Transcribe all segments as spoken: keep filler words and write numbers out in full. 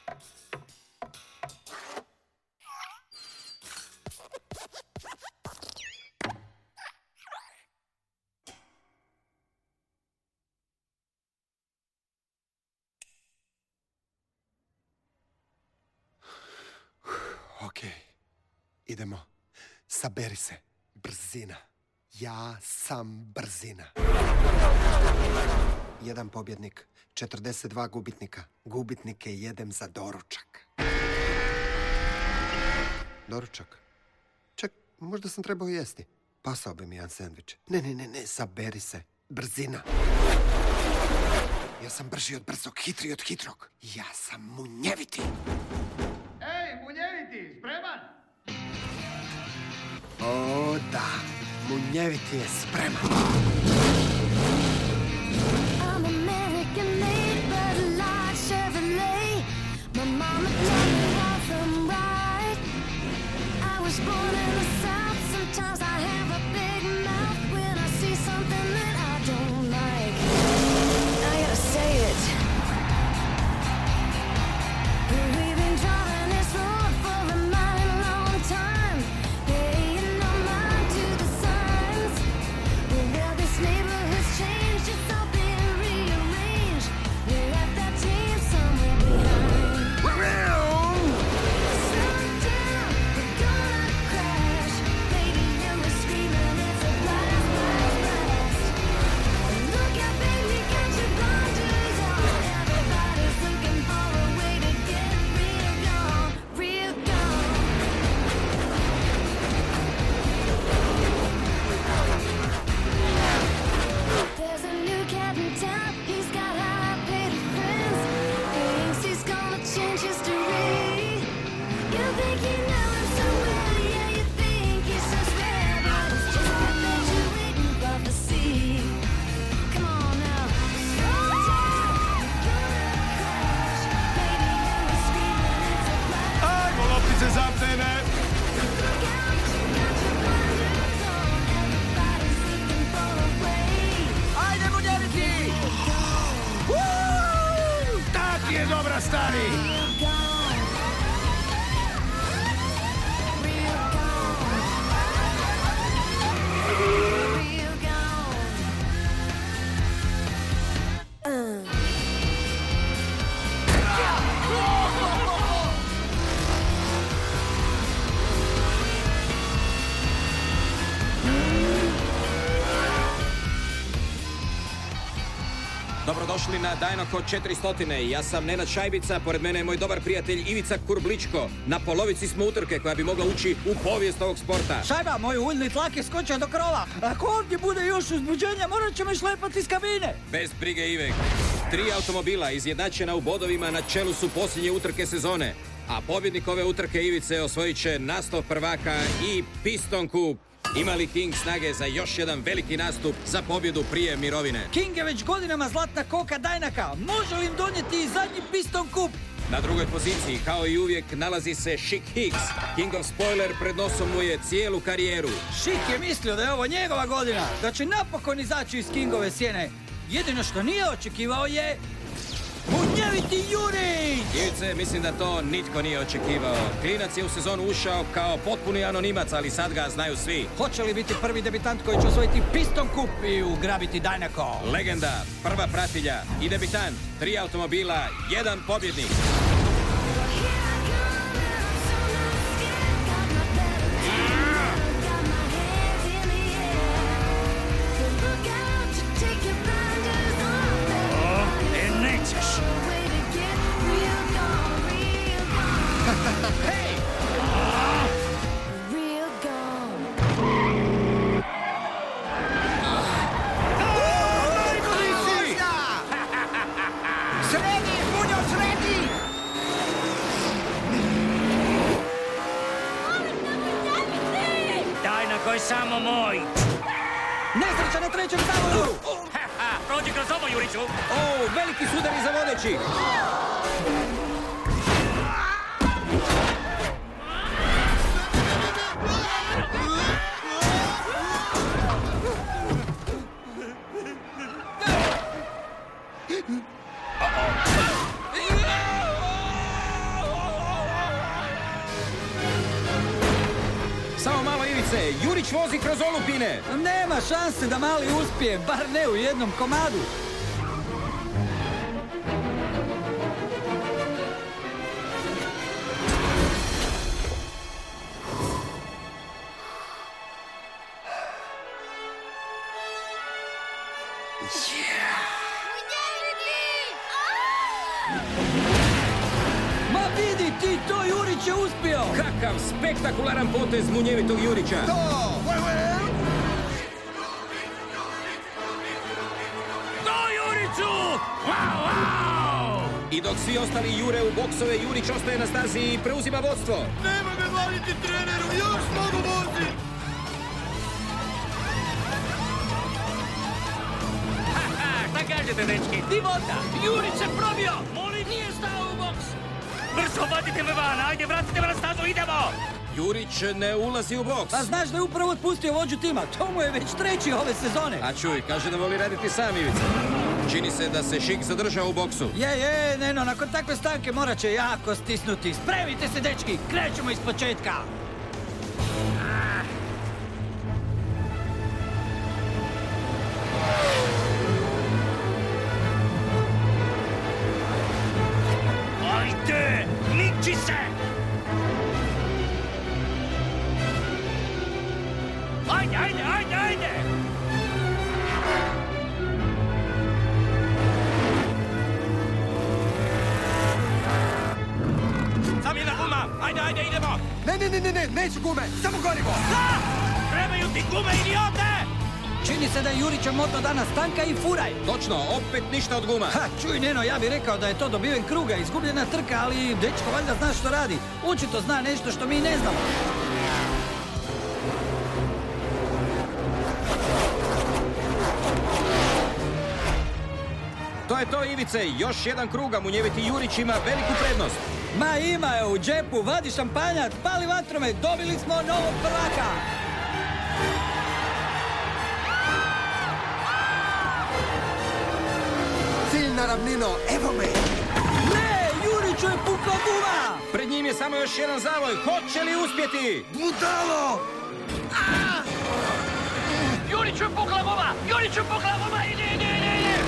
Ok, idemo. Saberi se. Brzina. Ja sam brzina. Jedan pobjednik, četrdeset dva gubitnika. Gubitnike jedem za doručak. Doručak? Ček, možda sam trebao jesti. Pasao bi mi jedan sendvič. Ne, ne, ne, ne, saberi se. Brzina. Ja sam brži od brzog, hitri od hitrog. Ja sam munjeviti. Ej, munjeviti, spreman? O, da. Munjeviti je spreman. I'm American made, but like Chevrolet. My mama told me was I'm right. I was born in the South. Sometimes I have a big mouth when I see something that I don't like. I gotta say it. We've been driving this road for a mighty long time, paying no mind to the signs. Well, this neighborhood's changed, it's all been rearranged. We left that team somewhere behind. Slow down, we're gonna crash. Baby, you were screaming, it's a blast, blast, blast. Look out, baby, got your blinders on. Everybody's looking for a way to get real gone, real gone. There's a new cat in town, he's got high-paid friends. Thinks he's gonna change history. You think you know him so well, yeah, you think he's so spread, but it's just perpetuating prophecy. Come on now, slow down, you're gonna crash. Baby, you were screaming, it's a blast. Ajmo, loptice zapnene! Look out, you got your blinders on. Everybody's looking for a way. Ajde, munjeviti! Uuu, tak je dobra, stari! Real gone. Real gone. Real gone. Uh. Dobrodošli na Dajnoko četiristo. Ja sam Nenad Šajbica, pored mene je moj dobar prijatelj Ivica Kurbličko. Na polovici smo utrke koja bi mogla ući u povijest ovog sporta. Šajba, moj uljni tlak je skočio do krova. Ako ovdje bude još uzbuđenja, morat ćemo šlepati iz kabine. Bez brige, Ivek. Tri automobila izjednačena u bodovima na čelu su posljednje utrke sezone. A pobjednik ove utrke, Ivice, osvojit će naslov prvaka i Piston Cup. Ima li King snage za još jedan veliki nastup za pobjedu prije mirovine? King je već godinama zlatna koka Dajnaka. Može li im donijeti i zadnji Piston Cup? Na drugoj poziciji, kao i uvijek, nalazi se Chic Hicks. Kingov spoiler pred nosom mu je cijelu karijeru. Chic je mislio da je ovo njegova godina, da će napokon izaći iz Kingove sjene. Jedino što nije očekivao je... munjeviti Jurić! Ivice, mislim da to nitko nije očekivao. Klinac je u sezonu ušao kao potpuni anonimac, ali sad ga znaju svi. Hoće li biti prvi debitant koji će osvojiti Piston Cup i ugrabiti Dajnako? Legenda, prva pratilja i debitant, tri automobila, jedan pobjednik. Samo moj! Nesreća na trećem zavodu! Prođi kroz ovo, Juriću! O, veliki sudari za vodeći! Ivice, Jurić vozi kroz olupine. Nema šanse da mali uspije, bar ne u jednom komadu. Ma vidi ti, to Jurić je uspio! Kakav spektakularan potez munjevitog Jurića. To Juriću! Wow, wow! I dok svi ostali jure u boksove, Jurić ostaje na stazi i preuzima vodstvo. Nema me valiti treneru, još mogu voziti! Šta kažete, dečki? Divota! Jurić se probio! Moli nije stao u boks! Brzo, vadite me van! Ajde, vratite me na stazu, idemo! Jurić ne ulazi u boks. Pa znaš da je upravo otpustio vođu tima, to mu je već treći ove sezone. A čuj, kaže da voli raditi sam, Ivica. Čini se da se Šik zadržao u boksu. Je, je, Neno, nakon takve stanke morat će jako stisnuti. Spremite se, dečki, krećemo iz početka. Ajde! Niči se! Ajde, ajde, ajde, ajde! Sam jedna guma! Ajde, ajde, idemo! Ne, ne, ne, ne, ne, neću gume, samo gorivo. Da! Trebaju ti gume, idiote! Čini se da je Jurićev moto danas tanka i furaj. Točno, opet ništa od guma. Ha, čuj, Neno, ja bih rekao da je to dobiven kruga, izgubljena trka, ali dečko valjda zna što radi. Očito zna nešto što mi ne znamo. To je to, Ivice, još jedan krug, a munjeviti Jurić ima veliku prednost. Ma ima je u džepu, vadi šampanjac, pali vatromet, dobili smo novog prvaka. Ciljna ravnino, evo me. Ne, Juriću je pukla guma. Pred njim je samo još jedan zavoj, hoće li uspjeti? Budalo! Juriću je pukla guma! Juriću je pukla guma! Ide, ide, ide, ide!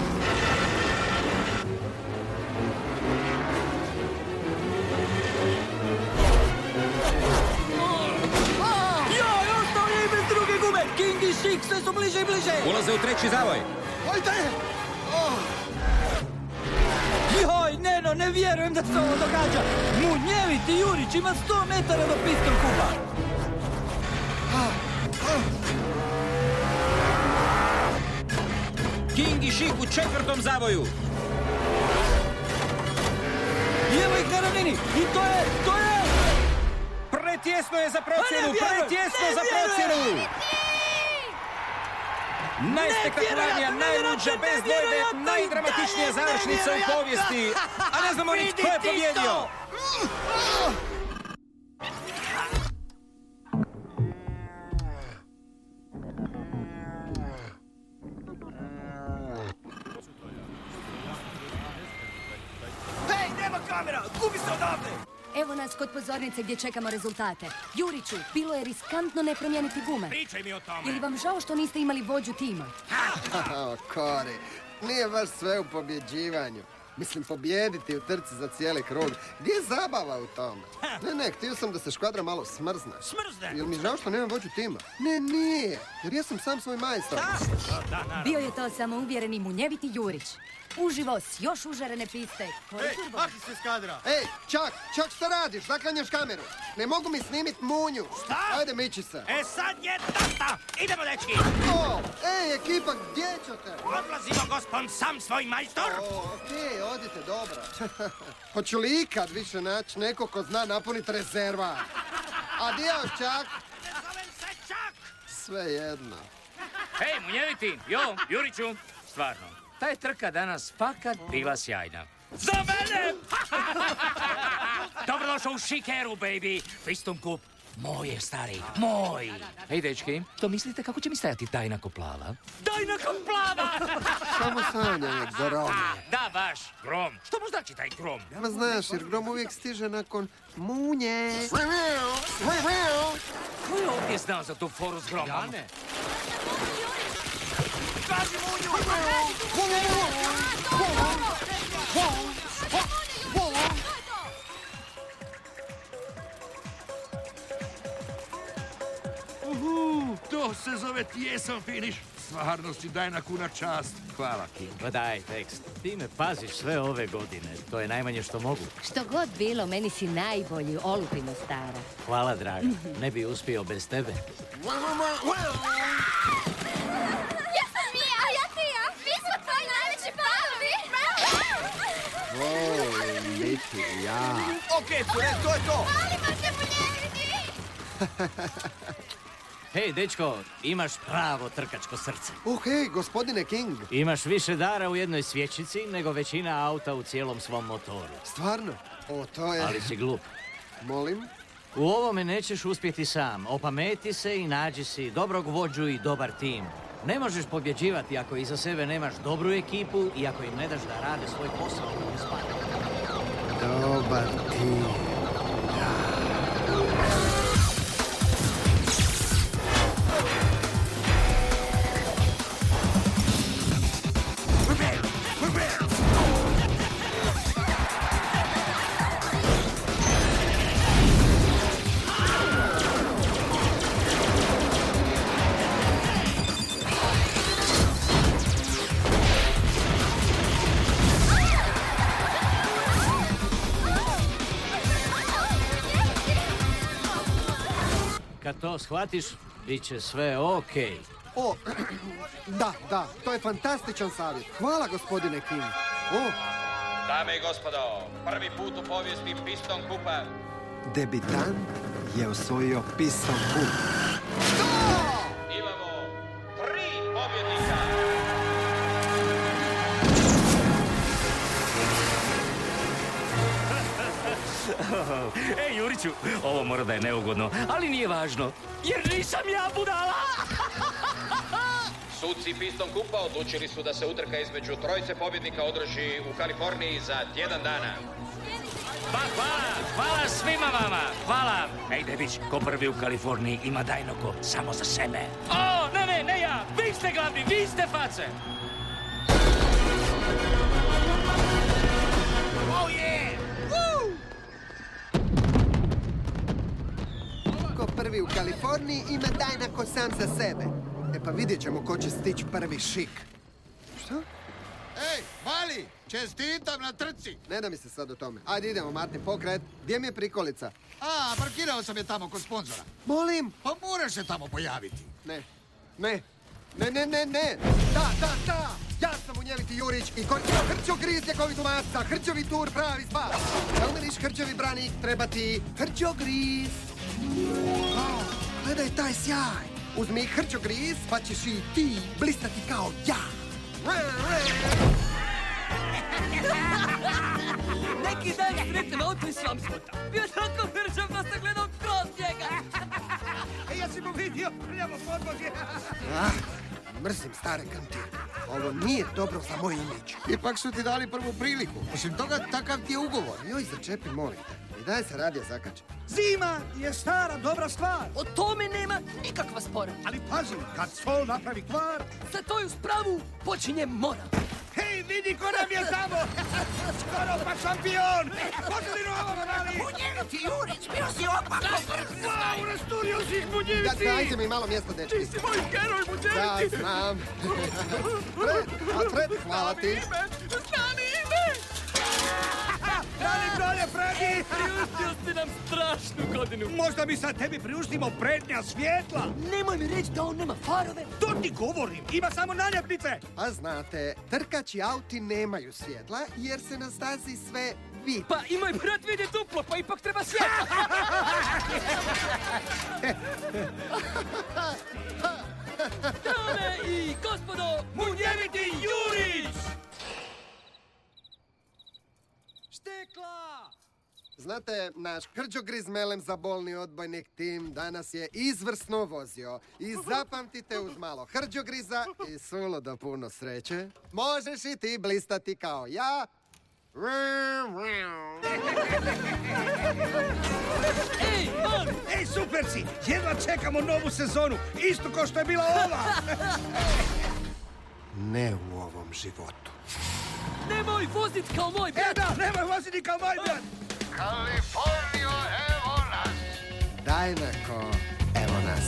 Joj, ostao je i bez druge gume. King i Šik sve su bliže i bliže. Ulaze u treći zavoj. Ajde! Joj, Neno, ne vjerujem da se ovo događa. Munjeviti Jurić ima sto metara do piston kupa. King i Šik u četvrtom zavoju. I evo ih na ravnini. I to je, to je... Pretjesno je za procjenu, Pa ne vjerujem, pretjesno ne za procjenu. vjerujem. Najspektakularnija, Nevjerojatno, najluđa, nevjerojatno, bez dvojbe, nevjerojatno i najdramatичnija dalje završnica u nevjerojatno. povijesti. A ne znamo ni tko je Vidi ti pobjedio. to. Hej, nema kamera! Gubi se odavde! Evo nas kod pozornice gdje čekamo rezultate. Juriću, bilo je riskantno ne promijeniti gume. Pričaj mi o tome! Je li vam žao što niste imali vođu tima? O, Kori, nije baš sve u pobjeđivanju. Mislim, pobjediti u trci za cijeli krug. Gdje je zabava u tome? Ne, ne, htio sam da se škvadra malo smrzne. Smrzne? Jel mi žao što nemam vođu tima? Ne, nije, jer ja sam sam svoj majstor. Bio je to samouvjereni munjeviti Jurić. Uživo s još užarene piste. Koji Ej, turbo? maki se iz kadra! Ej, Čak, Čak, šta radiš? Zaklanjaš kameru. Ne mogu mi snimit munju. Šta? Ajde, miči se. E sad je tata! Idemo, dečki! O, ej, ekipa, gdje ćete? Odlazimo, gospon, sam svoj majstor! O, okej, odite, dobro. Hoću li ikad više naći neko ko zna napuniti rezerva? Adios, Čak. Ne zovem se Čak! Sve jedno. Hej, munjeviti, jo, Juriću, stvarno, ta je trka danas fakat bila sjajna. Za mene! Dobrodošao u Šikeru, baby! Piston kup, moj je, stari, moj! Hej, dečki, što mislite kako će mi stajati tajna koplava? Tajna koplava! Samo sanjaj, Zorome. Da, Da, baš, grom. Što mu znači taj grom? Ma znaš, jer grom uvijek stiže nakon munje. Ko je ovdje znao za tu foru s gromom? Ja ne. Kaži munju! Uhu, to se zove tijesan finiš. Stvarno si daj na kuna čast. Hvala, King. Pa daj, tekst. Ti me paziš sve ove godine. To je najmanje što mogu. Što god bilo, meni si najbolji, olupino stara. Hvala, draga. Ne bi uspio bez tebe. Jesam mi, a ja ti ja. Mi smo tvoji najveći fanovi. Volim biti ja. Okej, cure, to je to! Volimo se munjeviti. Hej, dečko, imaš pravo trkačko srce. Oh, hej, gospodine King. Imaš više dara u jednoj svječici nego većina auta u cijelom svom motoru. Stvarno? O, to je... Ali si glup. Molim? U ovome nećeš uspjeti sam. Opameti se i nađi si dobrog vođu i dobar tim. Ne možeš pobjeđivati ako iza sebe nemaš dobru ekipu i ako im ne daš da rade svoj posao koji spada. Dobar tim. Kad to shvatiš, bit će sve okej. O, da, da, to je fantastičan savjet. Hvala, gospodine King. O, Dame i gospodo, prvi put u povijesti Piston Kupa. debitant je osvojio Piston Kup. Imamo tri pobjednika. Ej, Juriću, ovo mora da je neugodno, ali nije važno, jer nisam ja budala! Suci Piston Kupa odlučili su da se utrka između trojice pobjednika održi u Kaliforniji za tjedan dana. Pa hvala, hvala svima vama, hvala! Ej, Debić, ko prvi u Kaliforniji ima dajnoko samo za sebe. O, ne, ne, ne ja, vi ste glavni, vi ste face! Oh yeah! Ko prvi u Kaliforniji ima dajnako sam za sebe. E pa vidjet ćemo ko će stići prvi šik. Što? Ej, Vali, čestitam na trci. Ne da mi se sad o tome. Ajde idemo, Martin, pokret. Gdje mi je prikolica? A, parkirao sam je tamo kod sponzora. Molim? Pa moraš se tamo pojaviti. Ne, ne, ne, ne, ne, ne. Da, da, da. Ja sam Munjeviti Jurić i koristio Hrćo griz ljekovitu maca. Hrćovi tur pravi spas. Da umeniš Hrćovi branik, treba ti Hrćo griz. O, gledaj taj sjaj. Uzmi Hrćo griz, pa ćeš i ti blistati kao ja. Neki dan sretnem auto iz Svampsvota. Bio tako mržav da sam gledao kroz njega. Ej, ja si mu vidio prljavo podloge. Ah, mrzim stare kantine. Ovo nije dobro za moj imidž. Ipak su ti dali prvu priliku. Osim toga, takav ti je ugovor. Joj, začepi, molim te. I daj se radija zakače. Zima je stara dobra stvar. O tome nema nikakva spora. Ali pazi, kad sol napravi kvar... Za toju spravu počinje mora. Hej, vidi ko nam je tamo! Skoro pa šampion! Pozdravi ovo, Vali! Munjeviti Jurić, bio si opako! Wow, rasturio si ih, Da, Munjeviti! dajte mi malo mjesta, dečki. Ti si moj heroj, Da, Munjeviti! znam. Fred, a Fred, hvala ti. Znani ime! Brani brolje, Fredi! Priuštio si nam strašnu godinu. Možda mi sad tebi priuštimo prednja svjetla! Nemoj mi reći da on nema farove. To ti govorim, ima samo naljepnice! A znate, trkači auti nemaju svjetla jer se na stazi sve vidi. Pa i moj brat vidi duplo, pa ipak treba svjetla. Dame i gospodo, Munjeviti Jurić! Štekla! Znate, naš krđogriz melem za bolni odbojnik tim danas je izvrsno vozio. I zapamtite, uz malo hrđogriza i suludo puno sreće, možeš i ti blistati kao ja. Ej, on! Ej, super si! Jedva čekamo novu sezonu, isto kao što je bila ova! Ne u ovom životu. Nemoj vozit kao moj brat! E da, nemoj voziti kao moj brat! Kalifornio, evo nas! Dajnako, evo nas.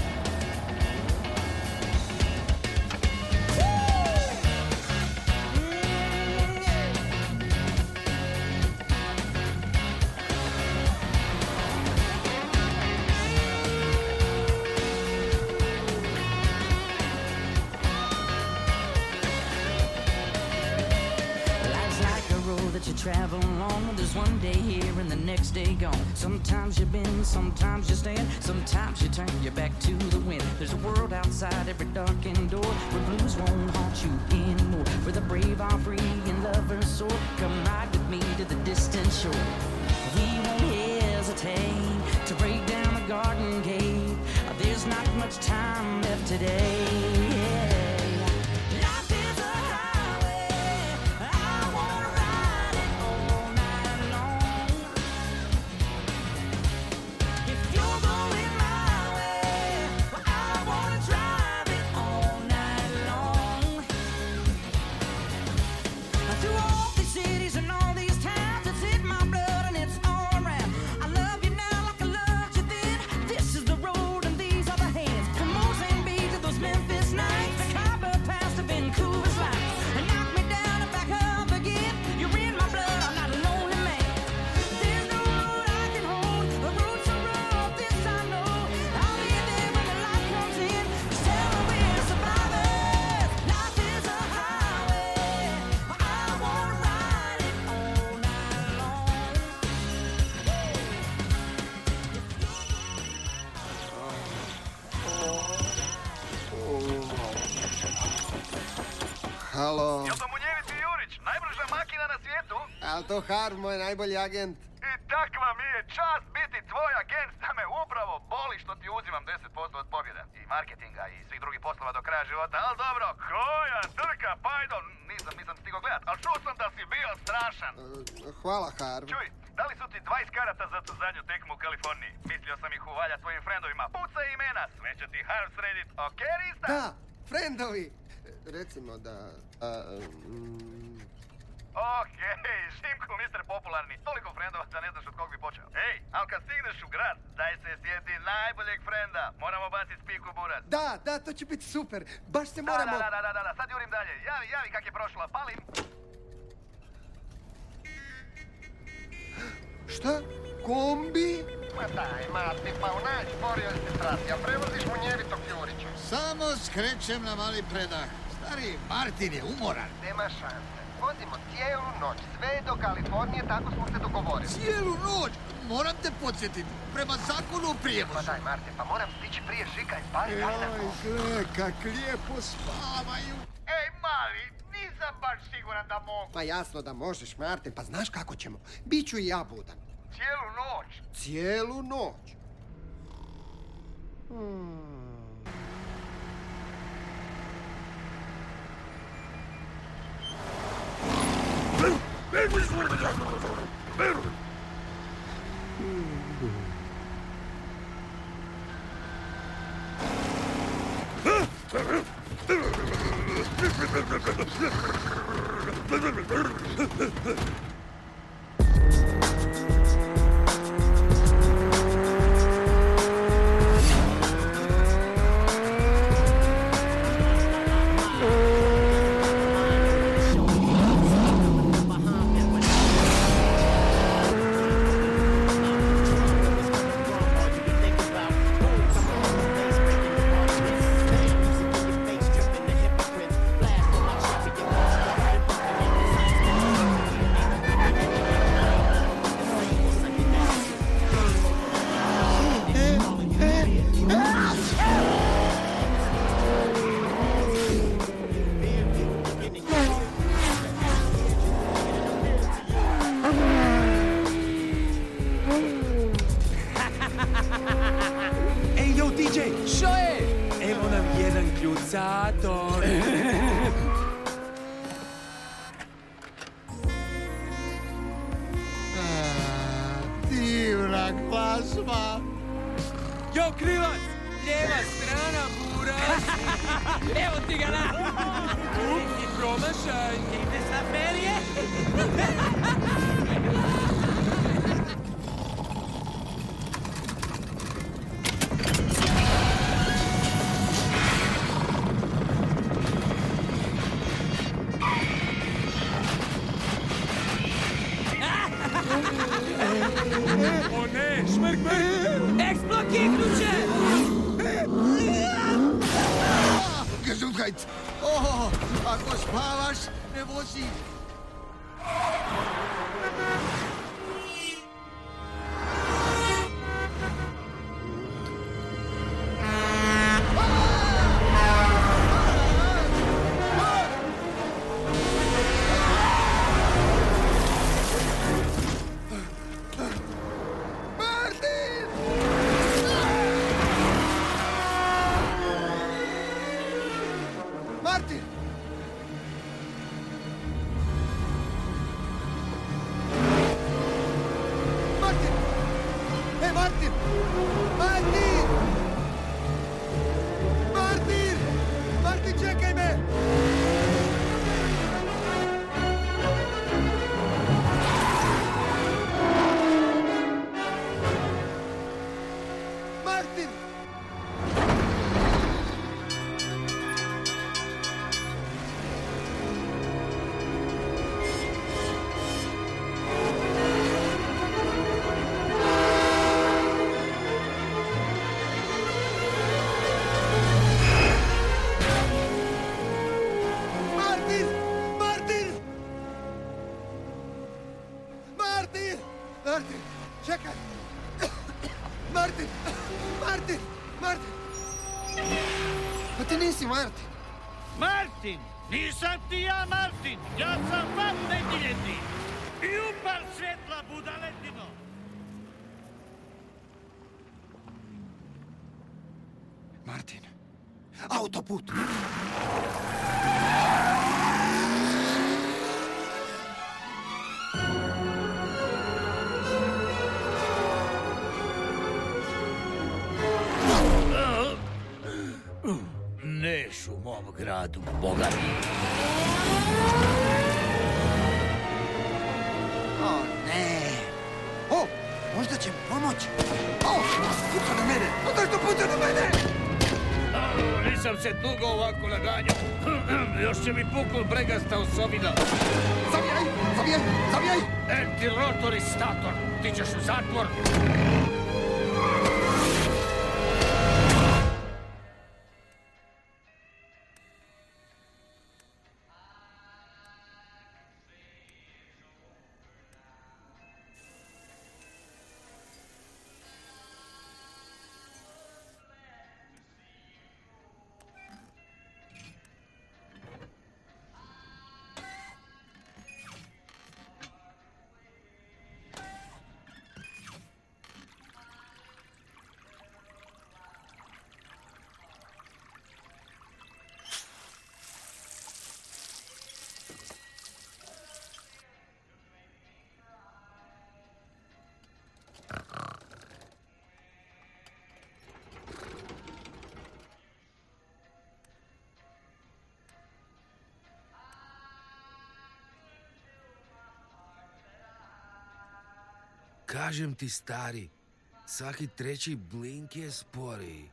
That you travel along, there's one day here and the next day gone. Sometimes you bend, sometimes you stand, sometimes you turn your back to the wind. There's a world outside every darkened door where blues won't haunt you anymore, where the brave are free and lovers soar. Come ride with me to the distant shore. We won't hesitate to break down the garden gate. There's not much time left today. Halo? Jel to Munjević i Jurić, najbrža makina na svijetu? Al to Harv, moj najbolji agent? I takva mi je čast biti tvoj agent, da me upravo boli što ti uzimam deset posto od pobjeda. I marketinga i svih drugih poslova do kraja života, ali dobro, koja trka, pajdo, nisam, nisam stigao gledat, ali čuo sam da si bio strašan. Uh, hvala, Harv. Čuj, dali su ti dvadeset karata za tu zadnju tekmu u Kaliforniji. Mislio sam ih uvaljati tvojim frendovima. Pucaj imena, sve će ti Harv sredit, okej, Rista? Da, frendovi. Recimo da... A, mm... Okej, okay, Šimku, mister popularni. Toliko frendova da ne znaš od kog bi počeo. Ej, ali kad stigneš u grad, daj se sjeti najboljeg frenda. Moramo baciti spiku buraz. Da, da, to će biti super. Baš se moramo... Da, da, da, da, da, sad jurim dalje. Javi, javi kak je prošla, palim. Šta? Kombi? Ma daj, Martin, pa unađi, borio se strati, a prevoziš Munjevitog Jurića. Samo skrećem na mali predah. Stari Martin je umoran. Nema šanse. Vozimo cijelu noć, sve do Kalifornije, tako smo se dogovorili. Cijelu noć? Moram te podsjetiti, prema zakonu o prijevozu. Ma daj, Martin, pa moram stići prije Šika i pali Dajnako. Oj, gle, kak lijepo spavaju. Ej, mali, nisam baš siguran da mogu. Pa jasno da možeš, Martin, pa znaš kako ćemo. Biću i ja budan. Cijelu noć? Cijelu noć. Hmm. Stabilizator. Divna glazba. Jo, krivac! Lijeva strana, buraz! Evo ti ga na! Ups, promašaj! Ide sa ferije? O ne, šmrk, mrk! Eksplokivnuće! Gesundheit. Oh, ako spavaš, ne vozi. Martin! Martin! Hey, Martin! Martin! Martin! Martin, čekaj me! Martin! Martin! Martin! Martin! Martin! Čekaj! Martin! Martin! Martin! Pa ti nisi Martin. Martin! Nisam ti ja Martin! Ja sam vam negiljeti! I upal svjetla, budaletino! Martin. Autoput. Neš u mom gradu, boga mi. O, ne. O, možda će mi pomoći. O, puca na mene. O, zašto puca na mene? O, nisam se dugo ovako naganjao. Još će mi puknul bregasta osovina. Zavijaj, zavijaj, zavijaj. Antirotor stator. Ti ćeš u zatvor. Kažem ti, stari, svaki treći blink je sporiji.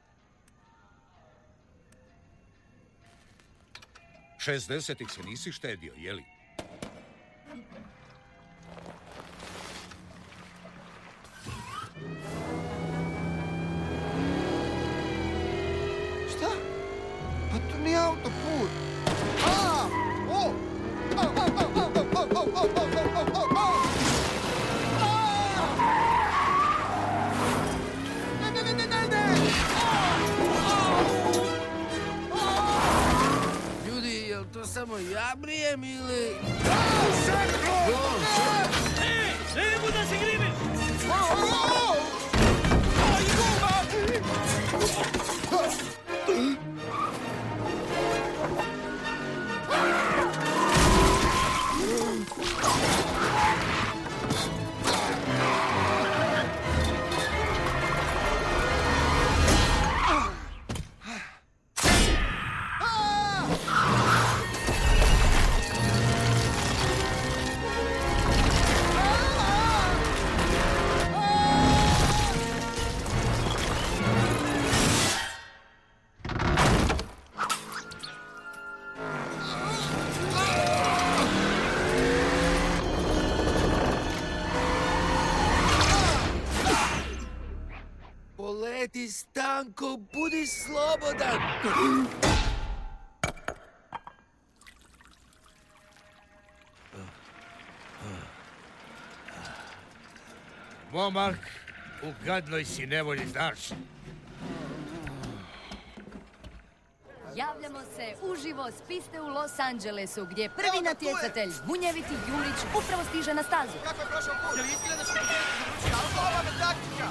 šezdesetih se nisi štedio, jeli? Šta? Pa to nije autoput. A! O! O, o, o, o, o, o, o, o, o, o, o, o! Ne, ne, ne, ne, ne! Ljudi, jel to samo ja brijem ili... Ej, ne mogu da se gribiš! Budi Stanko, budi slobodan. Momak, u gadnoj si nevolji, znaš. Javljamo se uživo s piste u Los Angelesu, gdje prvi natjecatelj, munjeviti Jurić, upravo stiže na stazu. Kako je prošao put? Je li istina da će biti završiti auto? Ova me taktika!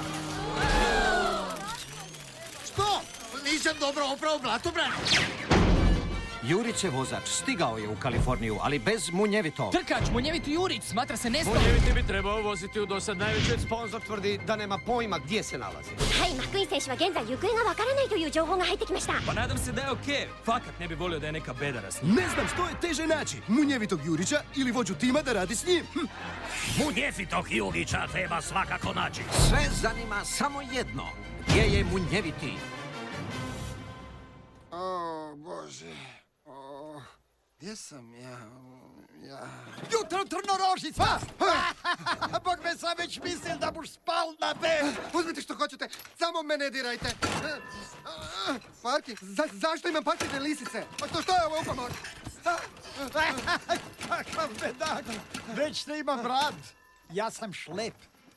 Što? Nisam dobro opravo blatobran. Jurićev vozač stigao je u Kaliforniju, ali bez munjevitog. Trkač, munjeviti Jurić, smatra se nestao. Munjeviti bi trebao voziti u dosad najvećeg Sponzor tvrdi da nema pojma gdje se nalazi. はい、マックイーン選手は現在行方がわからないという情報が入ってきました。 Pa nadam se da je okej. Fakat ne bi volio da je neka bedara s njim. Ne znam što je teže naći, munjevitog Jurića ili vođu tima da radi s njim. Hm. Munjevitog Jurića treba svakako naći. Sve zanima samo jedno. Gdje je munjeviti? O, Bože. O, gdje sam ja? Ja... Jutro trnorožica! Bog me sam već mislil da buš spal na bed. Uzmite što hoćete, samo me ne dirajte. Parking? Za, zašto imam parkirne lisice? A to što je ovo upamor? Kakav bedak! Već ne imam rad. Ja sam šlep.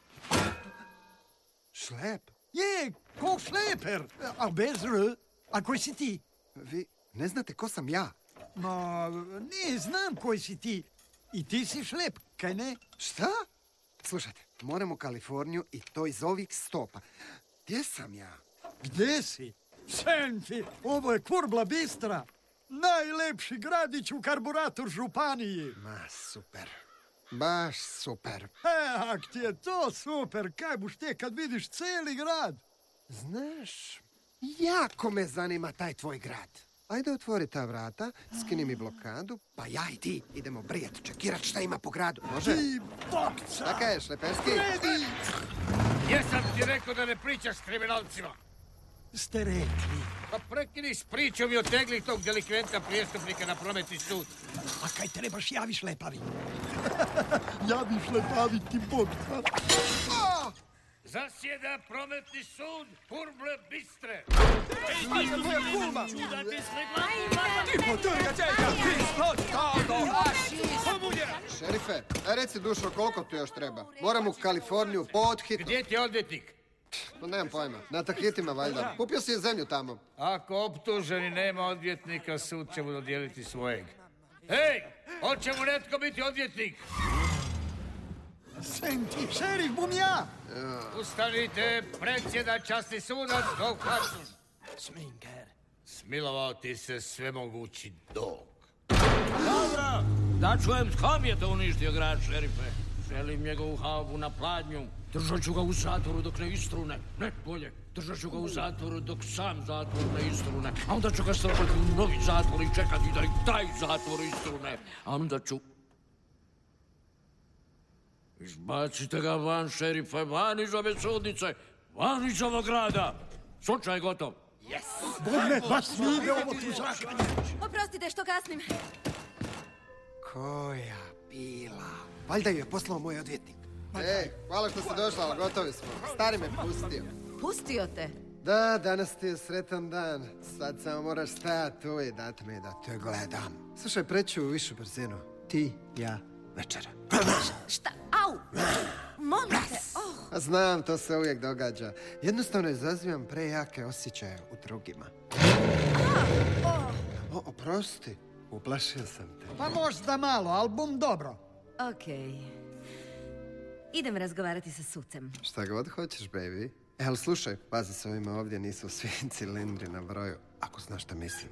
Šlep? Je, ko šleper, a bez r. A koji si ti? Vi ne znate ko sam ja? Ma, ne znam koji si ti. I ti si šlep, kaj ne? Šta? Slušajte, moram u Kaliforniju i to iz ovih stopa. Gdje sam ja? Gdje si? Sem ti, ovo je Kurbla Bistra. Najlepši gradić u karburator županiji. Ma, super. Baš super. E, ak ti je to super, kaj buš te kad vidiš cijeli grad? Znaš, jako me zanima taj tvoj grad. Ajde otvori ta vrata, skini mi blokadu, pa ja i ti idemo brijet, čekirat šta ima po gradu. Može? Ti bokca! Taka je, šleperski? Fredi! Jesam ti rekao da ne pričaš s kriminalcima. Ste rekli. Pa prekini s pričom i otegli tog delikventa prijestupnika na prometni sud. A kaj trebaš javi šlepavi? Javi šlepavi ti bokca. Oh! Zasjeda prometni sud Kurble Bistre. Ej, moja kulma! Ti potrga čeka, ti sločkado! Šerife, daj reci dušo koliko tu još treba. Moram u Kaliforniju podhitno. Gdje ti je odvjetnik? Pa nemam pojma, na tahitima valjda. Kupio si je zemlju tamo. Ako optuženi nema odvjetnika, sud će mu dodijeliti svojeg. Hej, hoće mu netko biti odvjetnik? Sem ti, šerif bum ja! Ustanite, predsjeda časni sudac, dok Hudson. Sminker. Smilovao ti se svemogući dog. Dobro, da čujem s kom je to uništio grad, šerife. Želim njegovu havu na pladnju. Držat ću ga u zatvoru dok ne istrune. Ne, bolje, držat ću ga u zatvoru dok sam zatvor ne istrune. A onda ću ga strpati u novi zatvor i čekati da i taj zatvor istrune. A onda ću... Izbacite ga van, šerife, van iz ove sudnice, van iz ovog grada. Slučaj je gotov. Yes! Bome, baš smije ovo tu zračanje. Oprostite što kasnim. Koja pila. Valjda ju je poslao moj odvjetnik. Ej, hvala što ste došla, ali gotovi smo. Stari me pustio. Pustio te? Da, danas ti je sretan dan. Sad samo moraš stajati tu i dati mi da te gledam. Slušaj, preću u višu brzinu. Ti, ja, večera. Šta? Au! Molim te, oh! A znam, to se uvijek događa. Jednostavno izazivam prejake osjećaje u drugima. O, oprosti, uplašio sam te. Pa možda malo, ali bum dobro. Okej. Idem razgovarati sa sucem. Šta god hoćeš, baby. E, ali slušaj, pazi se, ovima ovdje nisu svi cilindri na broju, ako znaš šta mislim.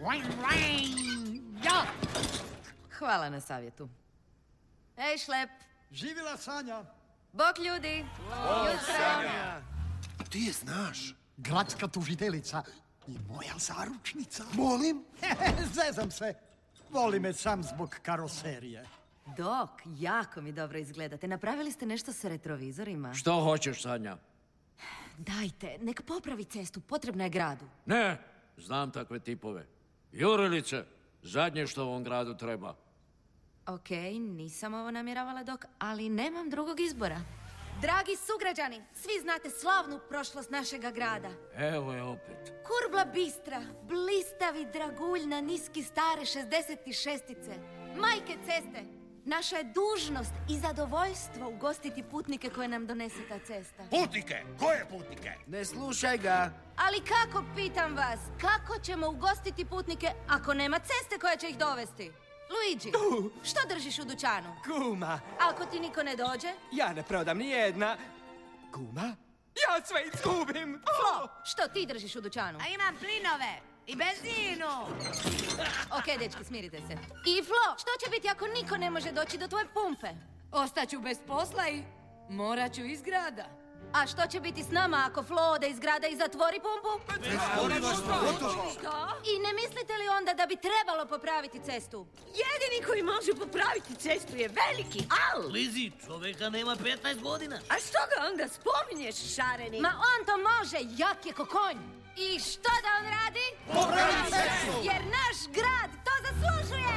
Ja! Hvala na savjetu. Ej, šlep. Živila Sanja. Bok ljudi. Bok, Sanja. Ti je znaš. Gradska tužiteljica i moja zaručnica. Molim? Zezam se. Voli me sam zbog karoserije. Dok, jako mi dobro izgledate. Napravili ste nešto sa retrovizorima? Što hoćeš, Sanja? Dajte, nek popravi cestu, potrebna je gradu. Ne, znam takve tipove. Jurilice, zadnje što ovom gradu treba. Okej, nisam ovo namjeravala dok, ali nemam drugog izbora. Dragi sugrađani, svi znate slavnu prošlost našega grada. Evo je opet. Kurbla bistra, blistavi dragulj na niski stare šezdeset šestice. Majke ceste, naša je dužnost i zadovoljstvo ugostiti putnike koje nam donese ta cesta. Putnike? Koje putnike? Ne slušaj ga. Ali kako, pitam vas, kako ćemo ugostiti putnike ako nema ceste koja će ih dovesti? Luigi, što držiš u dućanu? Kuma. Ako ti niko ne dođe? Ja ne prodam ni jedna. Kuma? Ja sve izgubim. Flo, što ti držiš u dućanu? A imam plinove i benzinu. Ok, dečki, smirite se. I Flo, što će biti ako niko ne može doći do tvoje pumpe? Ostaću bez posla i morat ću iz grada. A što će biti s nama ako Flo ode iz grada i zatvori pumpu? Što? I ne mislite li onda da bi trebalo popraviti cestu? Jedini koji može popraviti cestu je veliki Al. Lizi, čoveka nema petnaest godina. A što ga onda spominješ, šareni? Ma on to može, jak je ko konj. I što da on radi? Popravi cestu! Jer naš grad to zaslužuje!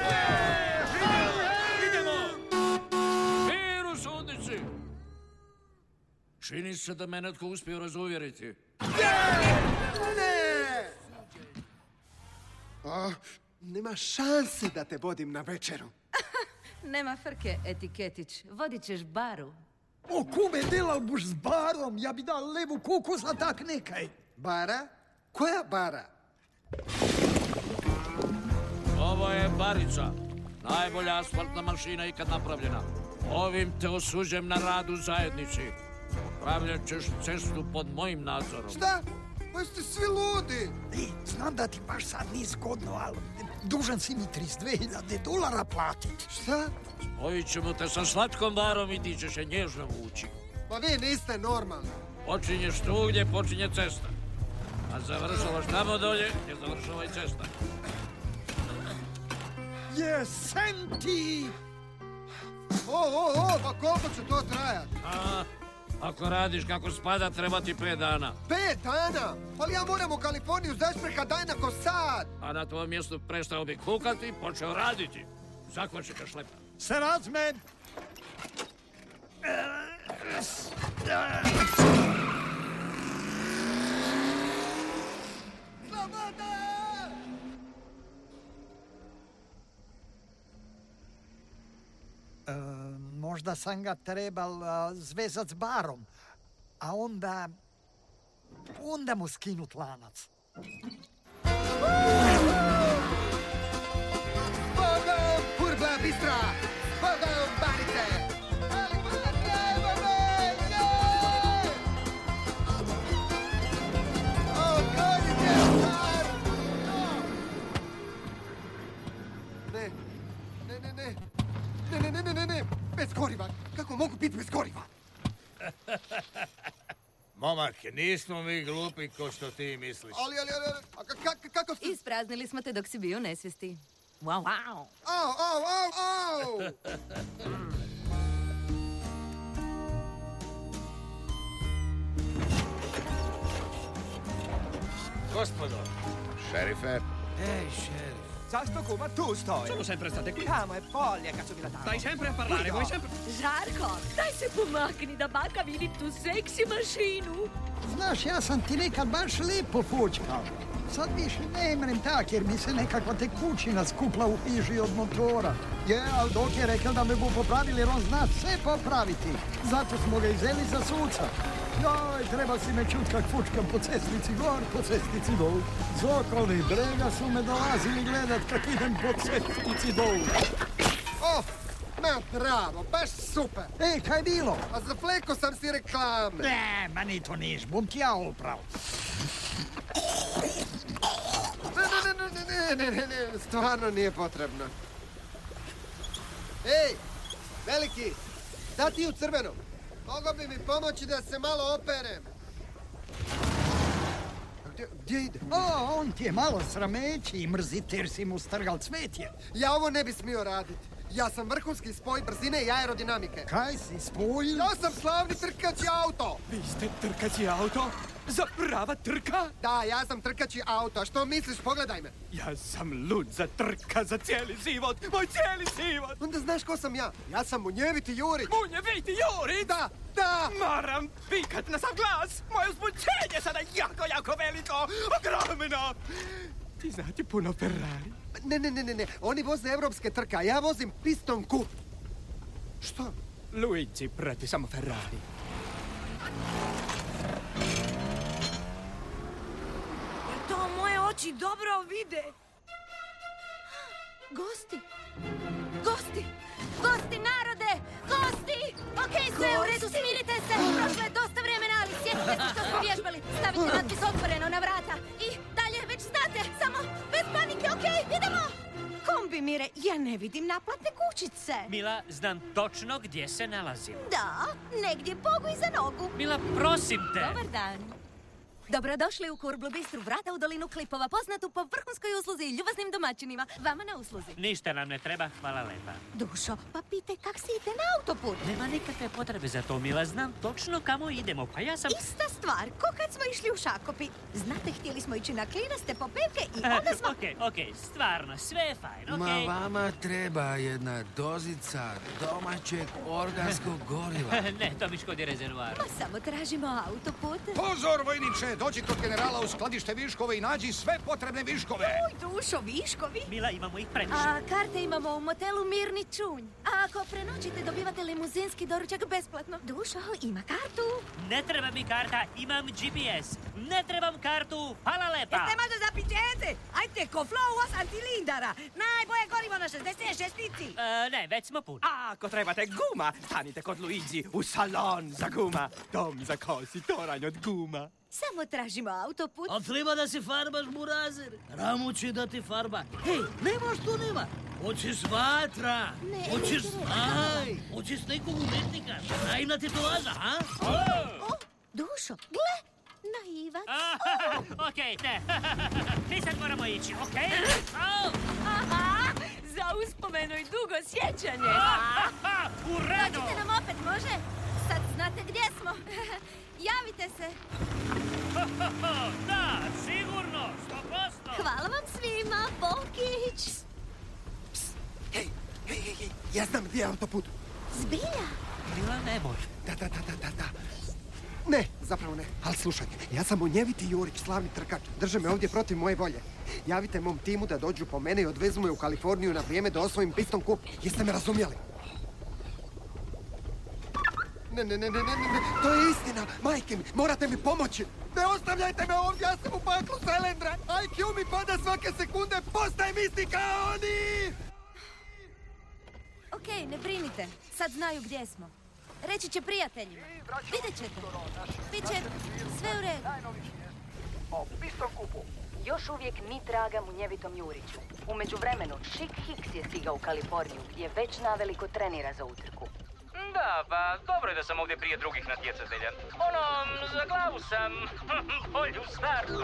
Idemo! Mir u sudnici! Čini se da me netko uspio razuvjeriti. Ne! Oh, nema šanse da te vodim na večeru. Nema frke, etiketić. Vodit ćeš baru. O, kume, delal boš s barom? Ja bi dal levu kuku za tak nekaj. Bara? Koja bara? Ovo je barica. Najbolja asfaltna mašina ikad napravljena. Ovim te osuđem na rad u zajednici. Pravljat ćeš cestu pod mojim nadzorom. Šta? Pa ste svi ludi. I, znam da ti baš sad nije zgodno, ali dužan si mi trideset dve hiljade dolara platit. Šta? Spojit ćemo te sa slatkom barom i ti ćeš je nježno vući. Pa vi niste normalni. Počinješ tu gdje počinje cesta. A završavaš tamo dolje gdje završava i cesta. Jesem ti! O, o, o, pa koliko će to trajati? A, ako radiš kako spada, treba ti pet dana. Pet dana? Ali ja moram u Kaliforniju zašpreha dana ko sad. A na tvojom mjestu prestao bi kukati i počeo raditi. Zakvači ga šlepa. Se razme! E, možda sam ga trebal uh, zvezat s barom, a onda... onda mu skinut lanac. Bogom, kurbla bistra! Bogom, barice! Ne, ne, ne, ne. Ne, ne, ne, ne, ne, ne, bez goriva. Kako mogu biti bez goriva? Momak, nismo mi glupi ko što ti misliš. Ali, ali, ali, a kako, kako ste... Ispraznili smo te dok si bio u nesvijesti. Wow, wow. Au, au, au, au! Gospodo, šerife. Ehi, sheriff. Zašto kuma tu stoji? Sono sempre state qui. Kamo je polje, cazzo vi la davo. Stai sempre a parlare, vuoi sempre... Žarko, daj se pomakni da baka vidi tu seksi mašinu. Znaš, ja sam ti nekad baš lijepo fučkao. Sad više ne imrem tak, jer mi se nekakva tekućina skupla u piži od motora. Je, ali dok je rekao da me bu popravili, jer on zna sve popraviti. Zato smo ga izeli za suca. Joj, treba si me čut kak fučkam po cestici gor, po cestici dol. Z okolnih brega su me dolazili gledat kak idem po cestici dol. Oh, na pravo, baš super. Ej, kaj je bilo? A zafleko sam si reklame. Ne, ma ni to niš, bom ti ja opravo. Ne, ne, ne, ne, ne, ne, ne, stvarno nije potrebno. Ej, veliki, da ti u crvenom. Mogo bi mi pomoći da se malo operem. A gdje, gdje ide? O, on ti je malo srameći i mrzite jer si mu strgal cvetje. Ja ovo ne bi smio raditi. Ja sam vrhunski spoj brzine i aerodinamike. Kaj si spoj? Ja sam slavni trkaći auto. Vi ste trkaći auto? Za prava trka? Da, ja sam trkaći auto. Što misliš? Pogledaj me. Ja sam lud za trka, za cijeli život. Moj cijeli život. Onda znaš ko sam ja? Ja sam Munjeviti Jurić. Munjeviti Jurić? Da, da. Moram pikat na sav glas. Moje uzbuđenje sada jako, jako veliko. Ogromno. Ti znate puno Ferrari? Ne, ne, ne, ne, ne. Oni voze evropske trke, a ja vozim piston kup. Što? Luigi prati samo Ferrari. To moje oči dobro vide. Gosti. Gosti. Gosti, narode. Gosti. Okej, sve u redu, smirite se. Prošlo je dosta vremena, ali sjetite se što smo vježbali. Stavite natpis otvoreno na vrata. I dalje već znate. Samo bez panike, okej, idemo. Kombi, Mire, ja ne vidim naplatne kućice. Mila, znam točno gdje se nalazim. Da, negdje Bogu iza nogu. Mila, prosim te. Dobar dan. Dobrodošli u Kurblu Bistru, vrata u dolinu klipova, poznatu po vrhunskoj usluzi i ljubaznim domaćinima. Vama na usluzi. Ništa nam ne treba, hvala lepa. Dušo, pa pitaj kak si ide na autoput. Nema nikakve potrebe za to, Mila, znam točno kamo idemo, pa ja sam... Ista stvar, ko kad smo išli u Šakopi. Znate, htjeli smo ići na klinaste popevke i onda smo... Okej, okej, stvarno, sve je fajn, okej. Ma vama treba jedna dozica domaćeg organskog goriva. Ne, to mi škodi rezervoar. Ma samo tražimo autoput. Pozor, vojniče, dođite od generala u skladište viškove i nađi sve potrebne viškove. Uj, Dušo, viškovi? Mila, imamo ih previše. A karte imamo u motelu Mirni Čunj. A ako prenoćite, dobivate limuzinski doručak besplatno. Dušo, ima kartu. Ne treba mi karta, imam G P S. Ne trebam kartu, hvala lepa. Jeste možda zapićete? Ajde, ko flow osam cilindara. Najbolje gorivo na šezdeset šestici. E, ne, već smo puni. A ako trebate guma, stanite kod Luigi u salon za guma. Dom za kosi, toranj od guma. Samo tražimo autoput. A treba da se farbaš, burazer. Ramu će da ti farba. Hej, nemaš tu nema. Hoćeš vatra. Ne, Hoćeš ne, znaj. Hoćeš nekog umetnika. Naivna tetovaža, a? O, Dušo, gle, naivac. Okej, ne. Mi sad moramo ići, okej? Aha, za uspomenu i dugo sjećanje. U redu. Dođite nam opet, može? Sad znate gdje smo. Javite se. Da, sigurno, sto posto. Hvala vam svima, Bokić. Hej, hej, hej, hej, ja znam gdje je autoput. Zbilja? Mila, nemoj. Da, da, da, da, da, da. Ne, zapravo ne. Ali slušaj, ja sam Munjeviti Jurić, slavni trkač. Drže me ovdje protiv moje volje. Javite mom timu da dođu po mene i odvezu me u Kaliforniju na vrijeme da osvojim piston kup. Jeste me razumjeli? Ne, ne, ne, ne, ne, ne, to je istina. Majke mi, morate mi pomoći. Ne ostavljajte me ovdje, ja sam u paklu Selendra. I Q mi pada svake sekunde, postajem isti kao oni! Okej, ne brinite. Sad znaju gdje smo. Reći će prijateljima. Vidjet ćete. Biće sve u redu. O piston kupu. Još uvijek ni traga Munjevitom Juriću. U međuvremenu, Chic Hicks je stigao u Kaliforniju, gdje već naveliko trenira za utrku. Da, pa dobro je da sam ovdje prije drugih natjecatelja. Ono, za glavu sam bolju startu.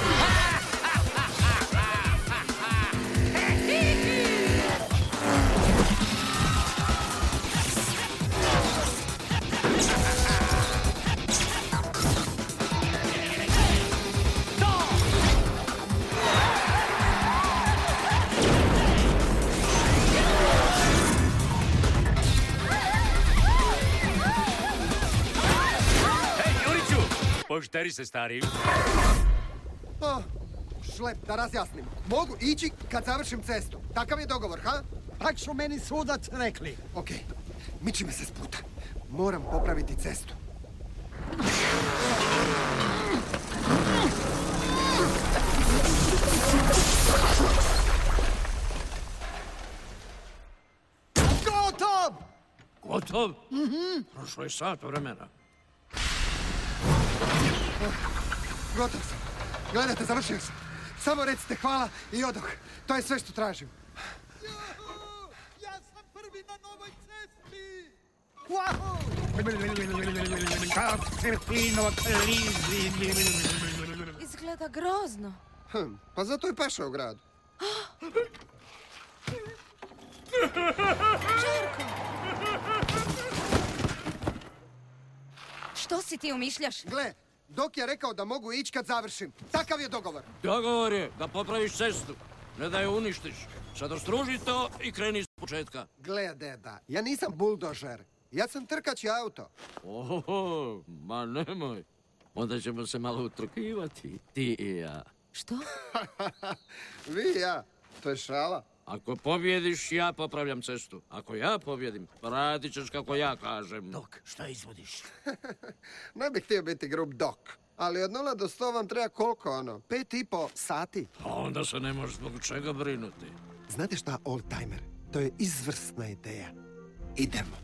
Pošteri se, stari. Oh, šlep, da razjasnim. Mogu ići kad završim cestu. Takav je dogovor, ha? Tak su meni sudac rekli. Okej, miči me se s puta. Moram popraviti cestu. Gotov! Gotov? Mhm. Prošlo je sat vremena. Gotov sam. Gledajte, završio sam. Samo recite hvala i odoh. To je sve što tražim. Ja sam prvi na novoj cesti! Wow! Izgleda grozno. Hm, pa zato je pašao u gradu. Žarko! Što si ti umišljaš? Gle, Dok je rekao da mogu ići kad završim. Takav je dogovor. Dogovor je da popraviš cestu, ne da je uništiš. Sad ostruži to i kreni iz početka. Gle, deda, ja nisam buldožer. Ja sam trkač i auto. Oho, ma nemoj. Onda ćemo se malo utrkivati, ti i ja. Što? Vi i ja. To je šala. Ako pobjediš, ja popravljam cestu. Ako ja pobjedim, radit ćeš kako ja kažem. Dok, šta izvodiš? Ne bih htio biti grub dok. Ali od nula do sto vam treba koliko, ono? Pet i po sati. A onda se ne možeš zbog čega brinuti. Znate šta, oldtimer? To je izvrsna ideja. Idemo.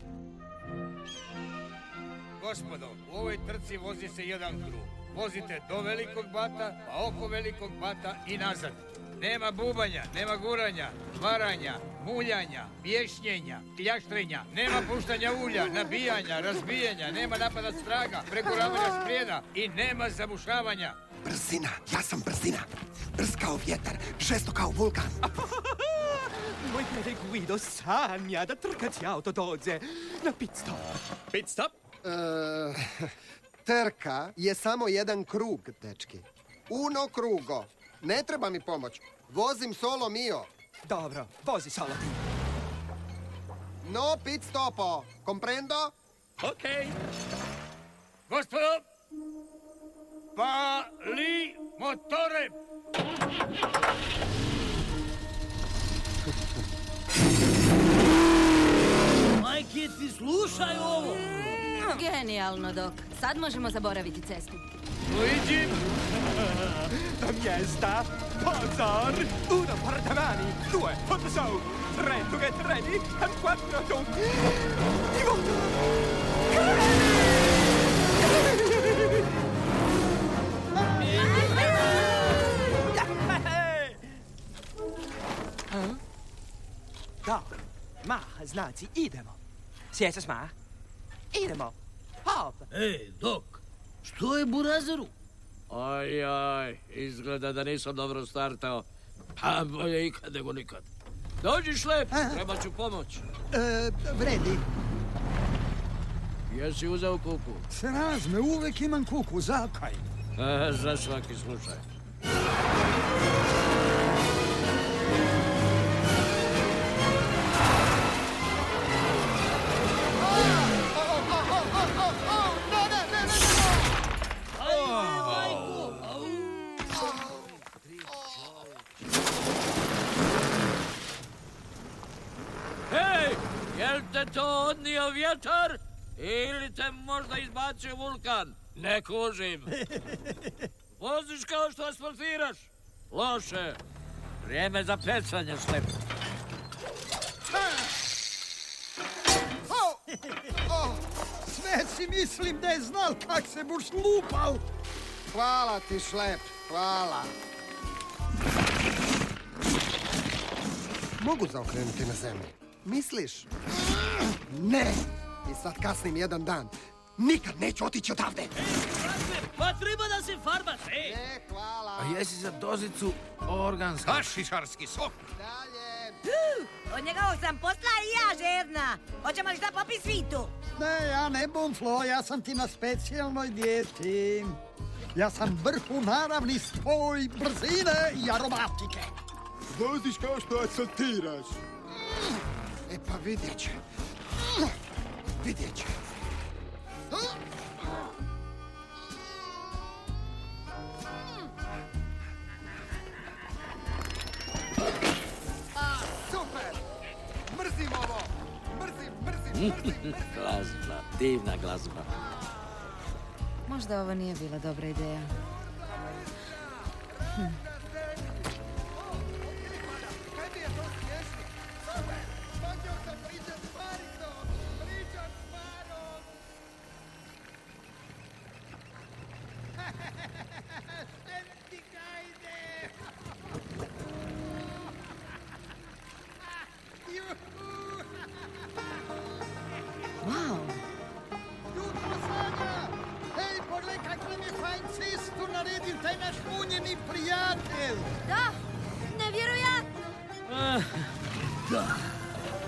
Gospodo, u ovoj trci vozi se jedan krug. Vozite do velikog bata, pa oko velikog bata i nazad. Nema bubanja, nema guranja, varanja, muljanja, bješnjenja, kljaštrenja. Nema puštanja ulja, nabijanja, razbijanja, nema napada straga, preguravanja sprijeda i nema zabušavanja. Brzina, ja sam brzina. Brz kao vjetar, žesto kao vulkan. Moj dede Guido sanja da trkaći auto dođe na pit stop. Pit stop? E, trka je samo jedan krug, dečki. Uno krugo. Ne treba mi pomoć. Vozim solo mio. Dobro, vozi solo ti. No pit stopo. Comprendo? Okej. Gospodo, pali motore! Majke, ti slušaj ovo! Genijalno, Dok. Sad možemo zaboraviti cestu. Luigi! Da mjesta, pozor! Uno per davanti, due, foto su, tre, to get ready, and quattro, to... Di volta! Da, ma, znači, idemo. Sjećaš, ma? Idemo. Hop! Ej, Dok, što je burazeru? Aj, aj, izgleda da nisam dobro startao. Pa bolje ikad nego nikad. Dođi, Šlep, treba ću pomoć. E, vredi. Jesi uzeo kuku? Srazme, uvek imam kuku, zakaj. E, za svaki slučaj. Hej, jel te to odnio vjetar ili te možda izbacio vulkan? Ne kužim. Voziš kao što asfaltiraš. Loše. Vrijeme za pecanje, Šlep. Sve si mislim da je znal kak se buš lupal. Hvala ti, Šlep, hvala. Mogu zaokrenuti na zemlji. Misliš? Ne! I sad kasnim jedan dan. Nikad neću otići odavde. Pa treba da se farbaš, ej! Ne, hvala. A jesi za dozicu organska? Hašišarski sok. Dalje. Od njegovog sam posla i ja žerna. Hoćemo li šta popis svitu? Ne, ja ne bom, Flo, ja sam ti na specijalnoj dijeti. Ja sam vrhu naravni svoj brzine i aromatike. Voziš kao što asfaltiraš. E pa vidjet će. Vidjet će. A, super! Mrzim ovo! Mrzim, mrzim, mrzim, mrzim! Glazba, divna glazba. Možda ovo nije bila dobra ideja. Hm. Wow! Jutro, Sanja! Hej, pogledaj kak nam je fajn cestu naredil taj naš munjeni prijatelj! Da! Nevjerojatno! Ah, da.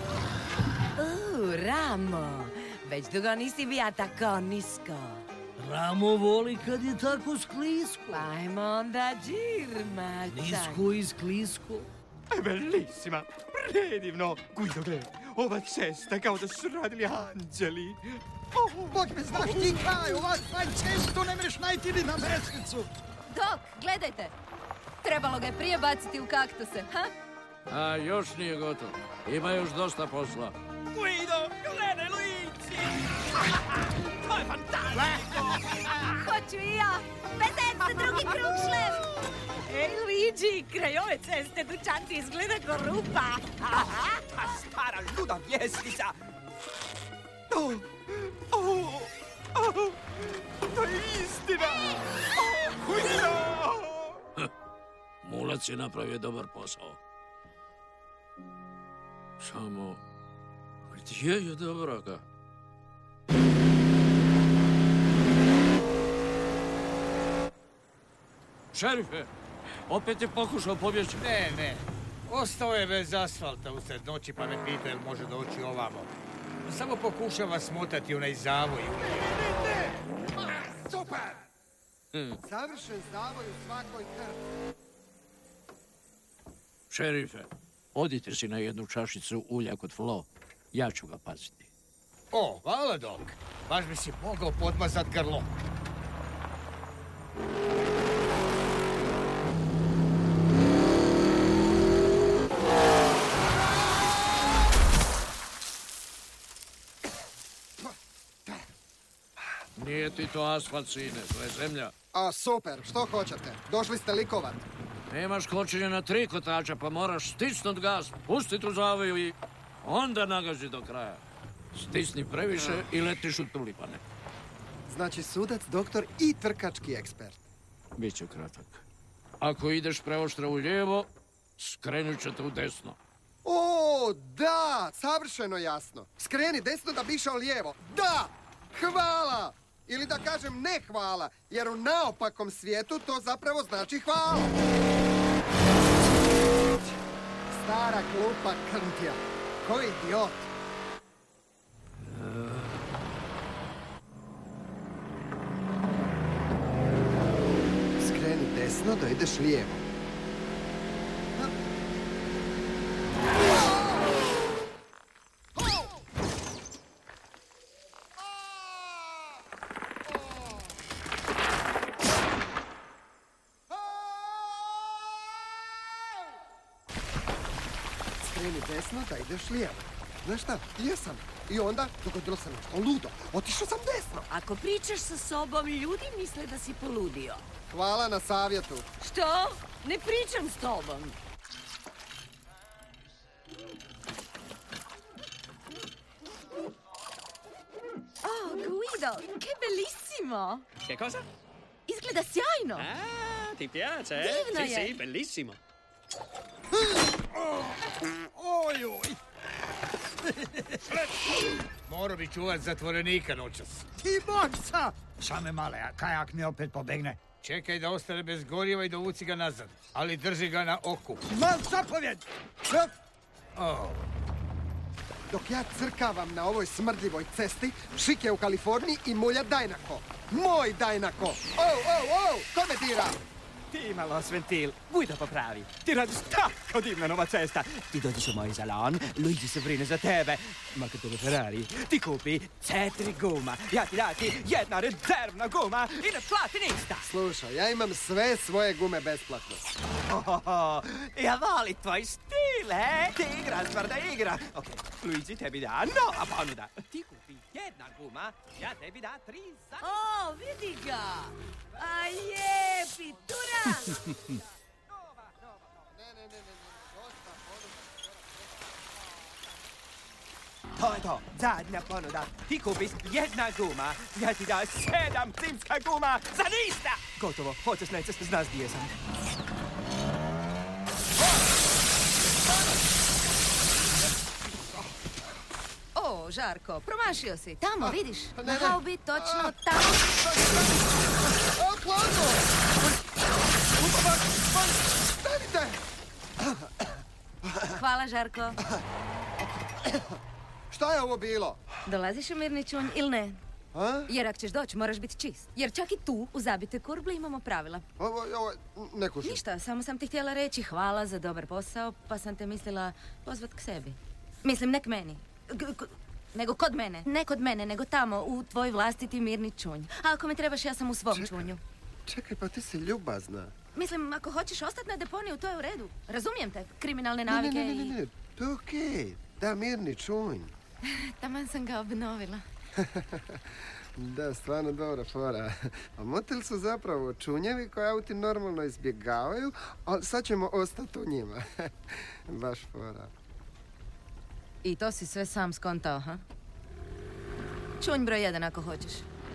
U, Ramo, već dugo nisi bija tako nisko. Ramo voli kad je tako sklisko. Ajmo onda džirmačak. Nisko i sklisko. È bellissima, predivno. Guido, gle, ova cesta kao da su radili anđeli. Bog me znaš ti kaj, ova tvaj cestu ne mreš najti ni na mjesecu. Dok, gledajte. Trebalo ga je prije baciti u kaktuse, ha? A još nije gotov. Ima još dosta posla. Guido, gledaj Luigi! To je fantastično! Hoću i ja. Petec, drugi krug šlep. Ej, Luigi, kraj ove ceste dućan ti izgleda ko rupa. Ta stara luda vjestica! Oh, oh, oh, to je istina! Oh, Guido! Mulac je napravio dobar posao. Samo, gdje je Dubravka? Šerife, opet je pokušao pobjeći. Ne, ne. Ostao je bez asfalta usred noći, pa me pita jel može doći ovamo. Samo pokušava smotati onaj zavoj. Super! Savršen zavoj u svakoj krvi. Šerife, odite si na jednu čašicu ulja kod Flo. Ja ću ga paziti. O, hvala, Dok. Baš bi si mogao podmazat grlo. Nije ti to asfalt, sine, to je zemlja. A, super, što hoćete? Došli ste likovat. Nemaš kočenja na tri kotača, pa moraš stisnut gas, pustit u zavoju i onda nagaži do kraja. Stisni previše i letiš u tulipane. Znači sudac, doktor i trkački ekspert. Biće kratak. Ako ideš preoštro u lijevo, skrenut ćete u desno. O, da, savršeno jasno. Skreni desno da bi išao lijevo. Da, hvala! Ili da kažem ne hvala, jer u naopakom svijetu to zapravo znači hvala. Stara glupa krntija. Koji idiot. Skreni desno da ideš lijevo. Skreni desno da ideš lijevo. Znaš šta, jesam. I onda dogodilo se nešto ludo. Otišao sam desno. Ako pričaš sa sobom, ljudi misle da si poludio. Hvala na savjetu. Što? Ne pričam s tobom. Oh, Guido, che bellissimo! Che cosa? Izgleda sjajno. Ah, ti piace, eh? Divno sì, je. sì, bellissimo. Oj, oj. Morao bi čuvat zatvorenika noćas. Ti boksa! Same male, a kajak mi opet pobegne. Čekaj da ostane bez goriva i dovuci ga nazad. Ali drži ga na oku. Mal zapovjed! Oh. Dok ja crkavam na ovoj smrdljivoj cesti, Šik je u Kaliforniji i mulja Dajnako. Moj Dajnako! O, o, o, ko me dira? Ti imalo ventil, Guido popravi. Ti radiš tako divna nova cesta. Ti dođeš u moj salon, Luigi se brine za tebe. Ma kad tebe Ferrari, ti kupi četiri guma. Ja ti dati jedna rezervna guma i ne plati ništa. Slušaj, ja imam sve svoje gume besplatno. Ohoho, ja voli tvoj stil, e? Ti igraš tvrda igra. Ok, Luigi tebi da nova ponuda. Ti kupi jedna guma, ja tebi da tri za... O, vidi ga! A lijepi, tura! To je to, zadnja ponuda. Ti kupiš jedna guma, ja ti da sedam zimska guma za ništa! Gotovo, hoćeš nećeš, znaš gdje sam. O, Žarko, promašio si. Tamo, vidiš? ne, Na ne. haubi, točno tamo. O, hladno! Stanite! Hvala, Žarko. Šta je ovo bilo? Dolaziš u mirni čunj ili ne? A? Jer ako ćeš doći, moraš biti čist. Jer čak i tu, u zabitoj kurbli, imamo pravila. Ovo, ovo, ne kužim. Ništa, samo sam ti htjela reći hvala za dobar posao, pa sam te mislila pozvat k sebi. Mislim, ne k meni. K- k- nego kod mene. Ne kod mene, nego tamo, u tvoj vlastiti mirni čunj. A ako me trebaš, ja sam u svom Čekaj. čunju. Čekaj, pa ti si ljubazna. Mislim, ako hoćeš ostati na deponiju, to je u redu. Razumijem te, kriminalne Ne, navike ne, ne, ne, i... ne, to je okej. Da, mirni čunj. Taman sam ga obnovila. Da, stvarno dobra fora. A motel su zapravo čunjevi koje auti normalno izbjegavaju, ali sad ćemo ostati u njima. Baš fora. I to si sve sam skontao, ha? Čunj broj jedan ako hoćeš.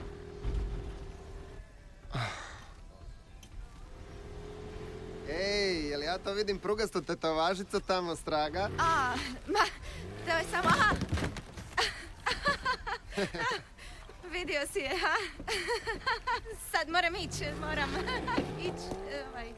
Ej, jel ja to vidim prugastu tetovažicu tamo straga? A, ma, to je samo, aha. Vidio si je, ha? Sad moram ići, moram ići, ovaj.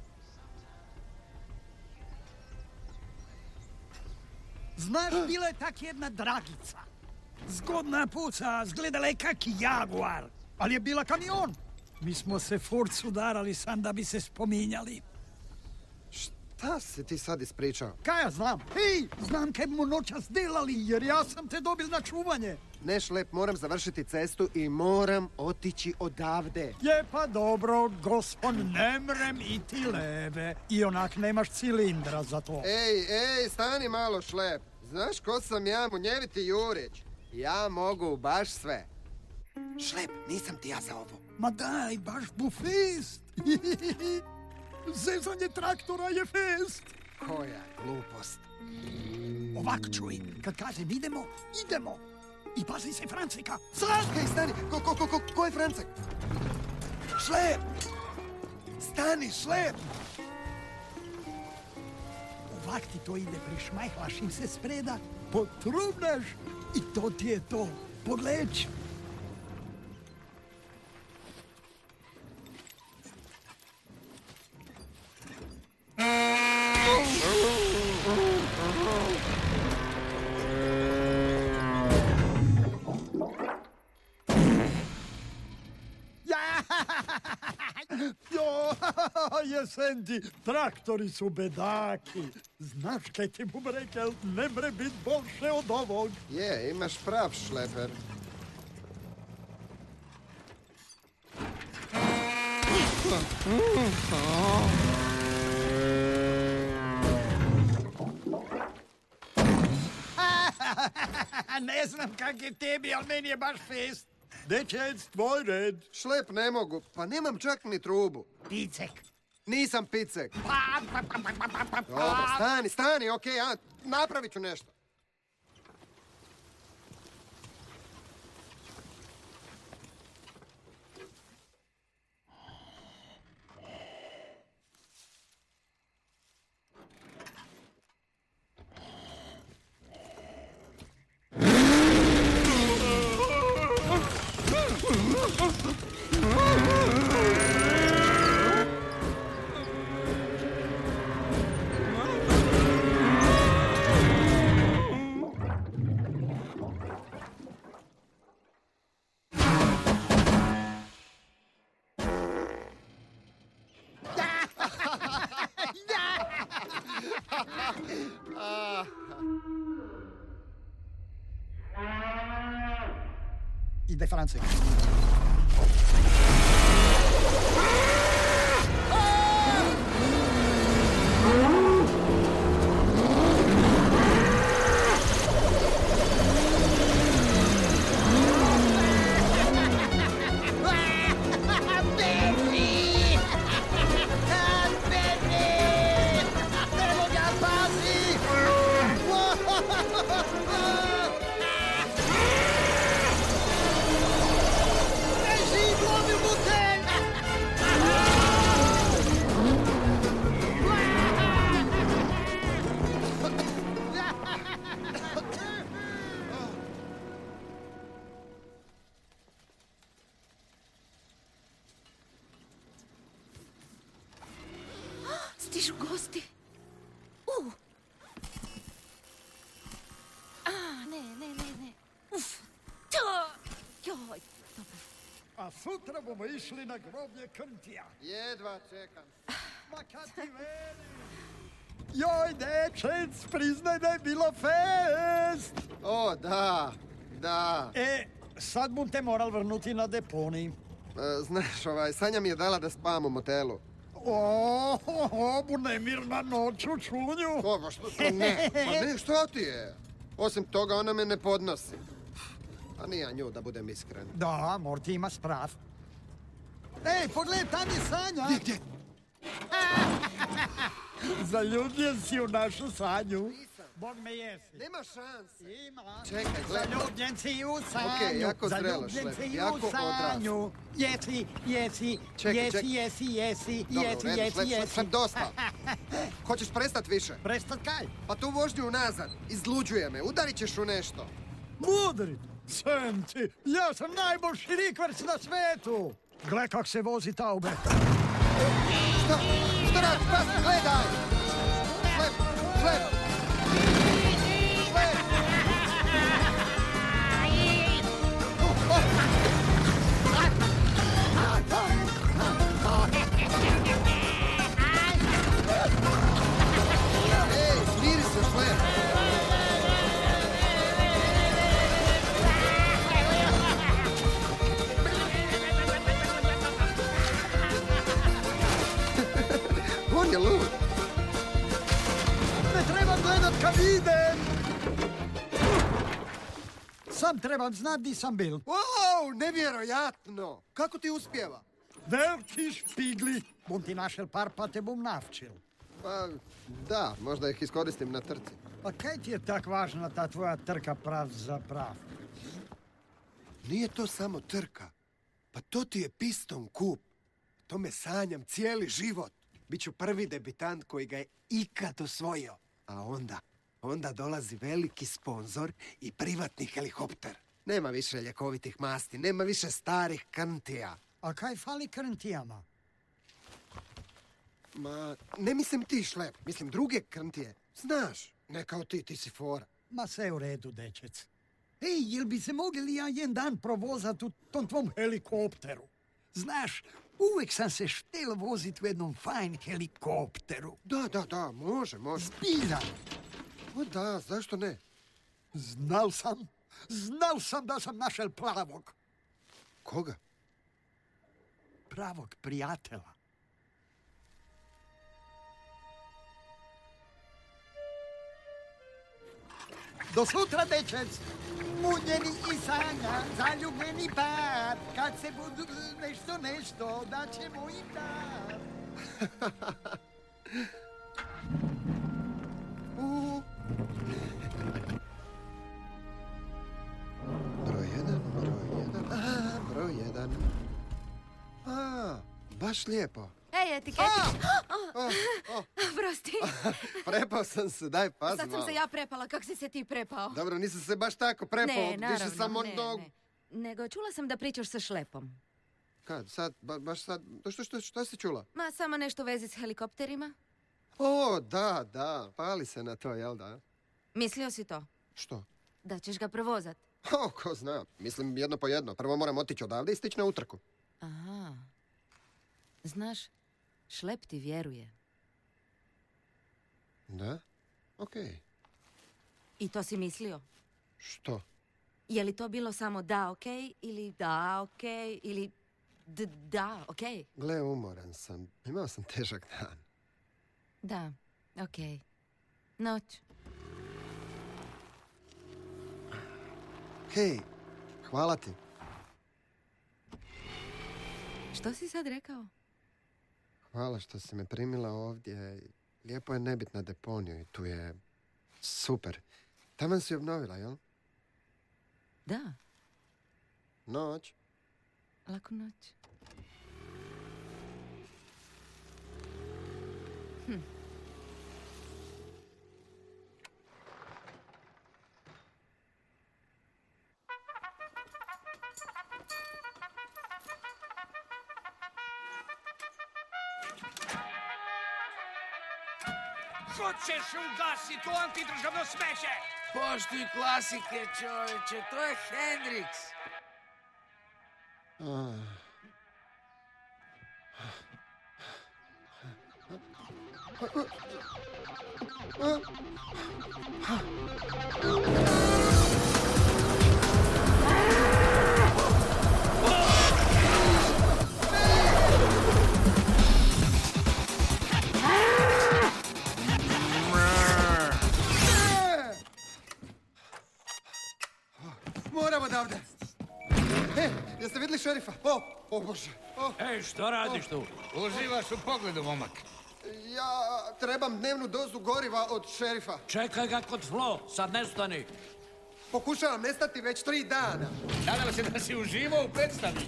Znaš, bila je tak jedna Dragica. Zgodna puca, zgledala je kaki jaguar, ali je bila kamion. Mi smo se furt sudarali sam da bi se spominjali. Šta si ti sad ispričao? Kaj ja znam? Hej, znam kaj mu noćas delali, jer ja sam te dobil na čuvanje. Ne, Šlep, moram završiti cestu i moram otići odavde. Je pa dobro, gospon, ne mrem iti leve. I onak nemaš cilindra za to. Ej, ej, stani malo, Šlep. Znaš ko sam ja, Munjeviti Jurić? Ja mogu baš sve. Šlep, nisam ti ja za ovo. Ma daj, baš bu fest. Zezanje traktora je fest. Koja glupost. Ovak čuj, kad kažem idemo, idemo. I pazi se Franceka, sad! Hej, stani, ko, ko, ko, ko, ko je Francek? Šlep! Stani, Šlep! Ovak ti to ide, prišmajhlaš im se spreda, potrubnaš i to ti je to. Pogleć! Jo, jesen ti, traktori su bedaki. Znaš kaj ti bum rekel, ne mre bit bolše od ovog. Je, imaš prav, Šleper. Ne znam kak je tebi, ali meni je baš fest. Dečec, tvoj red. Šlep, ne mogu, pa nemam čak ni trubu. Picek. Nisam picek. Dobro, stani, stani, okej, ja napravit ću nešto. Ide Francek. Stižu gosti. U. A, ne, ne, ne, ne. Uf. To. Joj. A sutra bomo išli na groblje Krntija. Jedva čekam. Ma kad ti veli? Joj, dečec, priznaj da je bilo fest! O, da, da. E, sad bum te moral vrnuti na deponij. E, znaš, ovaj, Sanja mi je dala da spavam u motelu. O, obu nemirna noć u čunju. O, ba što, ne, pa ne, što ti je? Osim toga, ona me ne podnosi. A nije nju, da budem iskren. Da, Morty ima sprav. Ej, pogledaj, tam je Sanja. Gdje, gdje? Zaljubljen si u našu Sanju. Bog me jesi. Nema šanse. Ima. Čekaj, gledaj. Zaljubljen si u Sanju. Okej, jako zrelo, Zaljubljen Šlep, si jako u Sanju. Jesi, jesi, Čekaj, jesi, čekaj. jesi, jesi, Dobro, jesi, u redu, jesi, Šlep, Šlep, jesi. Šlep, dosta. Hoćeš prestat više? Prestat kaj? Pa tu vožnju unazad. Izluđuje me. Udarit ćeš u nešto. Mudri, sem ti, ja sam najbolji rikverc na svetu. Gle kak se vozi taube. Šta? Šta radiš? Pas, gledaj! Šlep, šlep! Šlep! Ej, smiri se, šlep! On je lud. Ne trebam gledat kad idem. Sam trebam znat di sam bil. Wow, nevjerojatno! Kako ti uspjeva? Veliki špigli. Bum ti našel par pa te bum navčil. Pa, da, možda ih iskoristim na trci. A kaj ti je tak važna ta tvoja trka prav za prav? Nije to samo trka. Pa to ti je piston kup. To me sanjam cijeli život. Biću prvi debitant koji ga je ikad osvojio. A onda, onda dolazi veliki sponzor i privatni helikopter. Nema više ljekovitih masti, nema više starih Krntija. A kaj fali Krntijama? Ma, ne mislim ti, Šlep, mislim druge Krntije. Znaš, ne kao ti, ti si fora. Ma sve u redu, dečec. Ej, jel bi se mogli ja jedan dan provozat u tom tvom helikopteru? Znaš, uvijek sam se štel vozit u jednom fajn helikopteru. Da, da, da, može, može. Zbilja. O da, zašto ne? Znal sam, znal sam da sam našel pravog. Koga? Pravog prijatelja. Do sutra, dečec. Munjeni i Sanja, zaljubljeni par. Kad se budu nešto, nešto, da ćemo i dar. uh. Broj jedan, broj jedan, aha, broj jedan. A, baš lijepo. Ej, etiketić. Oh, oh. Prosti. Prepao sam se, daj pazi Sad sam malo. se ja prepala, kako si se ti prepao? Dobro, nisam se baš tako prepao, Ne, naravno, više sam ne, ono... ne. Nego čula sam da pričaš sa Šlepom. Kad, sad, ba, baš sad, što, što, što si čula? Ma, samo nešto u vezi s helikopterima? O, da, da, pali se na to, jel da? Mislio si to? Što? Da ćeš ga provozat? O, ko zna, mislim jedno po jedno. Prvo moram otići odavde i stići na utrku. Aha. Znaš, Šlep ti vjeruje. Da? Okej. I to si mislio? Što? Je li to bilo samo da, okej, ili da, okej, ili d- da, okej? Gle, umoran sam. Imao sam težak dan. Da, okej. Noć. Hej, hvala ti. Što si sad rekao? Hvala što si me primila ovdje. Lijepo je ne bit na deponiju i tu je super. Taman si obnovila, jel? Da, Noć. laku noć. Hm. Ko ćeš ugasit to antidržavno smeće? Poštuj klasike, čoveče, to je Hendrix. Moram odavde. E, jeste vidjeli šerifa? O, o Bože. O. Ej, što radiš tu? Uživaš u pogledu, momak. Ja trebam dnevnu dozu goriva od šerifa. Čekaj ga kod Flo, sad ne stani. Pokušavam nestati već tri dana. Nadam se da si uživao u predstavi.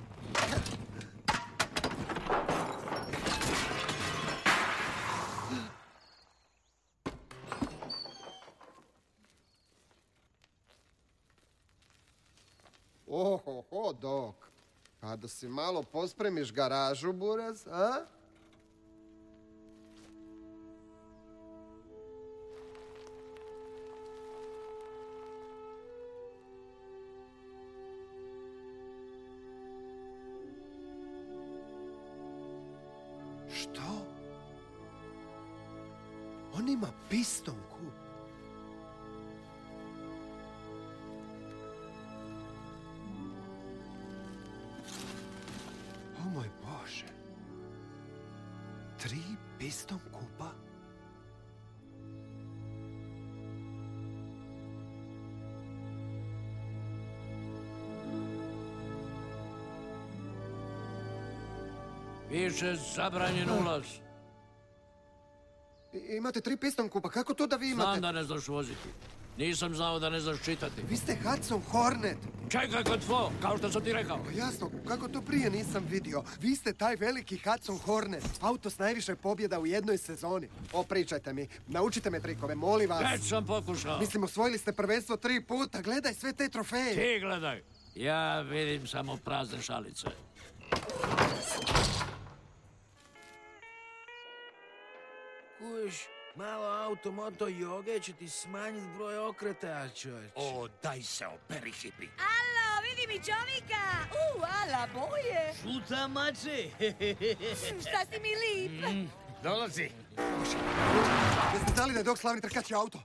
Ohoho, dok. Kada si malo pospremiš garažu, buraz, a? Što? On ima pistonku. O moj Bože. Tri piston kupa? Piše zabranjen ulaz. I- imate tri piston kupa, kako to da vi imate? Znam da ne znaš voziti. Nisam znao da ne znaš čitati. Vi ste Hudson Hornet. Čekaj kod Flo, kao što sam ti rekao. Pa jasno, kako to prije nisam vidio. Vi ste taj veliki Hudson Hornet. Auto s najviše pobjeda u jednoj sezoni. Opričajte mi, naučite me trikove, molim vas. Već sam pokušao. Mislim, osvojili ste prvenstvo tri puta. Gledaj sve te trofeje. Ti gledaj. Ja vidim samo prazne šalice. Kuš, malo automoto joge će ti smanjiti broj okretaja, čovječ. O, daj se operi, hipi. Alo, vidi mi čovjeka! U, ala, boje! Šuta, mače! Šta si mi lip? Mm, dolazi. Jeste znali da je Dok slavni trkaći auto?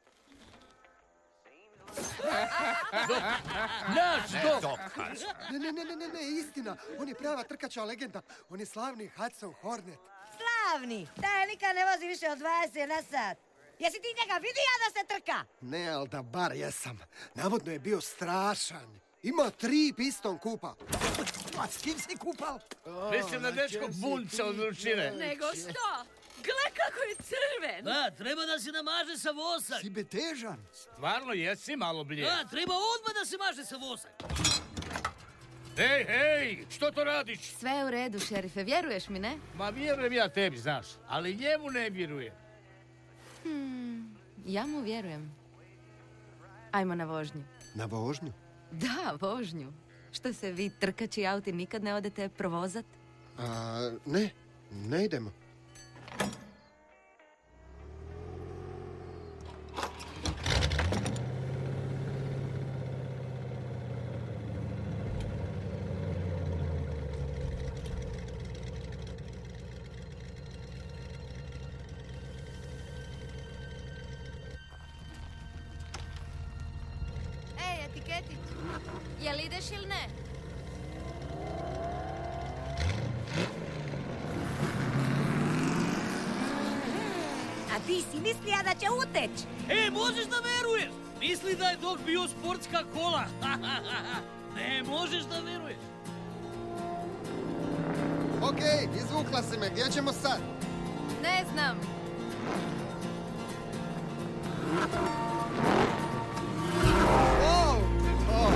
Naš Dok! Ne, ne, ne, ne, ne, ne, istina. On je prava trkača legenda. On je slavni Hudson Hornet. Slavni! Taj lika ne vozi više od dvadeset na sat. Jesi ti njega vidio da se trka? Ne, ali da bar jesam. Navodno je bio strašan. Ima tri piston kupa. A s kim si kupal? Mislim da dečko bunca od vrućine. Nego što? Gle kako je crven! Da, treba da se namaže sa vosak. Si betežan. Stvarno jesi malo blije. Da, treba odmah da se maže sa vosak. Ej, ej, što to radiš? Sve je u redu, šerife. Vjeruješ mi, ne? Ma vjerujem ja tebi, znaš, ali njemu ne vjerujem. Hmm, ja mu vjerujem. Ajmo na vožnju. Na vožnju? Da, vožnju. Što se vi trkači auti nikad ne odete provozat? A, ne, ne idemo. Ej, etiketić, jel ideš ili ne? A ti si mislija da će uteć? E, možeš da veruješ? Misli da je Dok bio sportska kola. Ne, možeš da veruješ. Okej, izvukla si me. Gdje ćemo sad? Ne znam. O, o.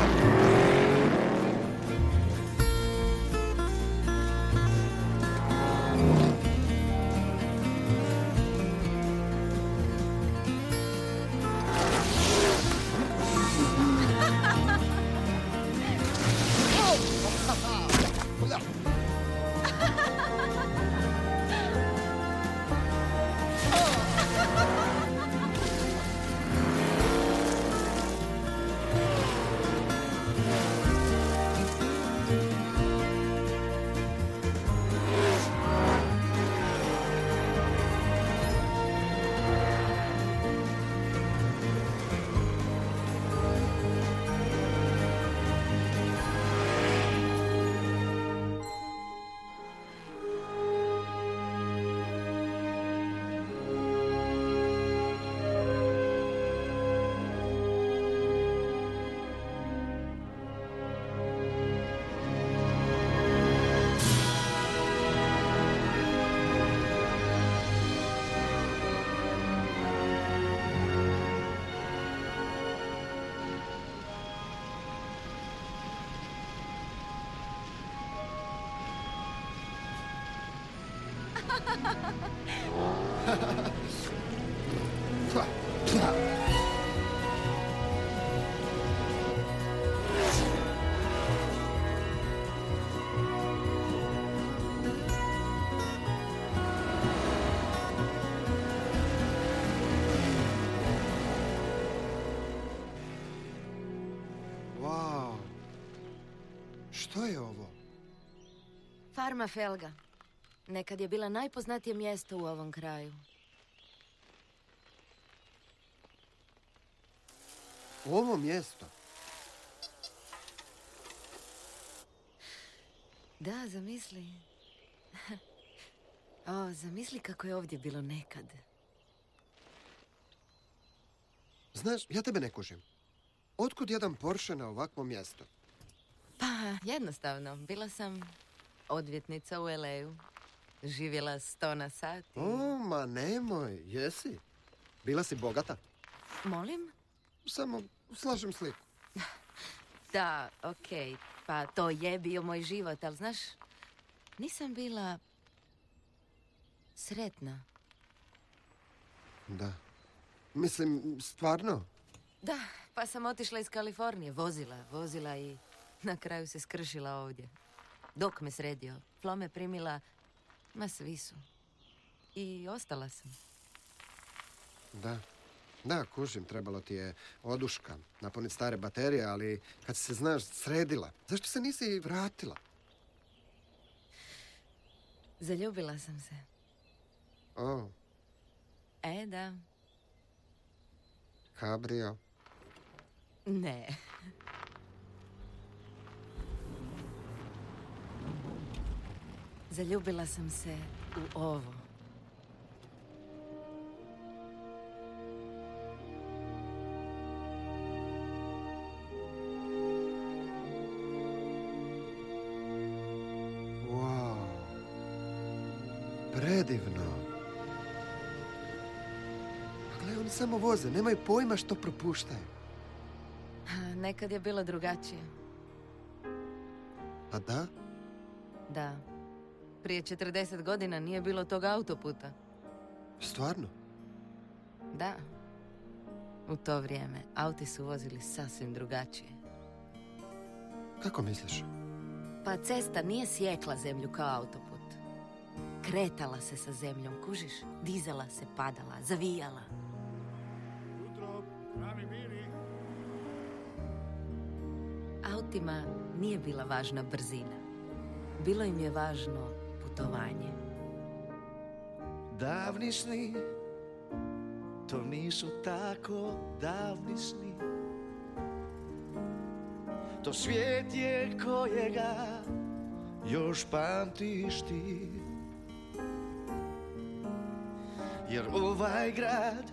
Wow. Što je ovo? Farma Felga. Nekad je bila najpoznatije mjesto u ovom kraju. Ovo mjesto? Da, zamisli. O, zamisli kako je ovdje bilo nekad. Znaš, ja tebe ne kužim. Otkud jedan Porsche na ovakvo mjesto? Pa, jednostavno. Bila sam odvjetnica u el ej-u. Živjela sto na sat. i- O, ma nemoj, jesi? Bila si bogata? Molim? Samo slažem sliku. Da, okej. Pa to je bio moj život, ali znaš, nisam bila sretna. Da. Mislim, stvarno? Da, pa sam otišla iz Kalifornije. Vozila, vozila i na kraju se skršila ovdje. Dok me sredio, Flo me primila, ma svi su. I ostala sam. Da. Da, kužim, trebalo ti je oduška, napuniti stare baterije, ali kad si se, znaš, sredila, zašto se nisi vratila? Zaljubila sam se. O, E, da. kabrio. Ne. Zaljubila sam se u ovo. Wow. Predivno. Pa gle, oni samo voze, nemaju pojma što propuštaju. A, Nekad je bilo drugačije. A da? Da. Prije četrdeset godina nije bilo tog autoputa. Stvarno? Da. U to vrijeme auti su vozili sasvim drugačije. Kako misliš? Pa cesta nije sjekla zemlju kao autoput. Kretala se sa zemljom, kužiš? Dizala se, padala, zavijala. Jutro, pravi miri. Autima nije bila važna brzina. Bilo im je važno putovanje. Davni sni, to nisu tako davni sni. To svijet je kojega još pamtiš ti. Jer ovaj grad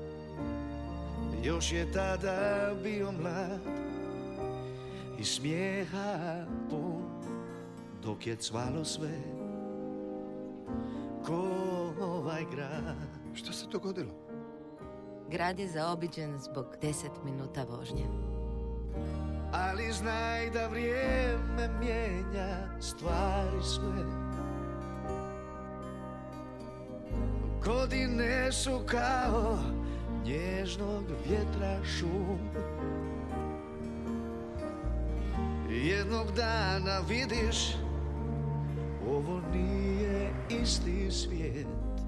još je tada bio mlad i smijeha pun dok je cvalo sve ko ovaj grad. Što se dogodilo? Grad je zaobiđen zbog deset minuta vožnje. Ali znaj da vrijeme mijenja stvari sve. Godine su kao nježnog vjetra šum. Jednog dana vidiš, ovo nije isti svijet,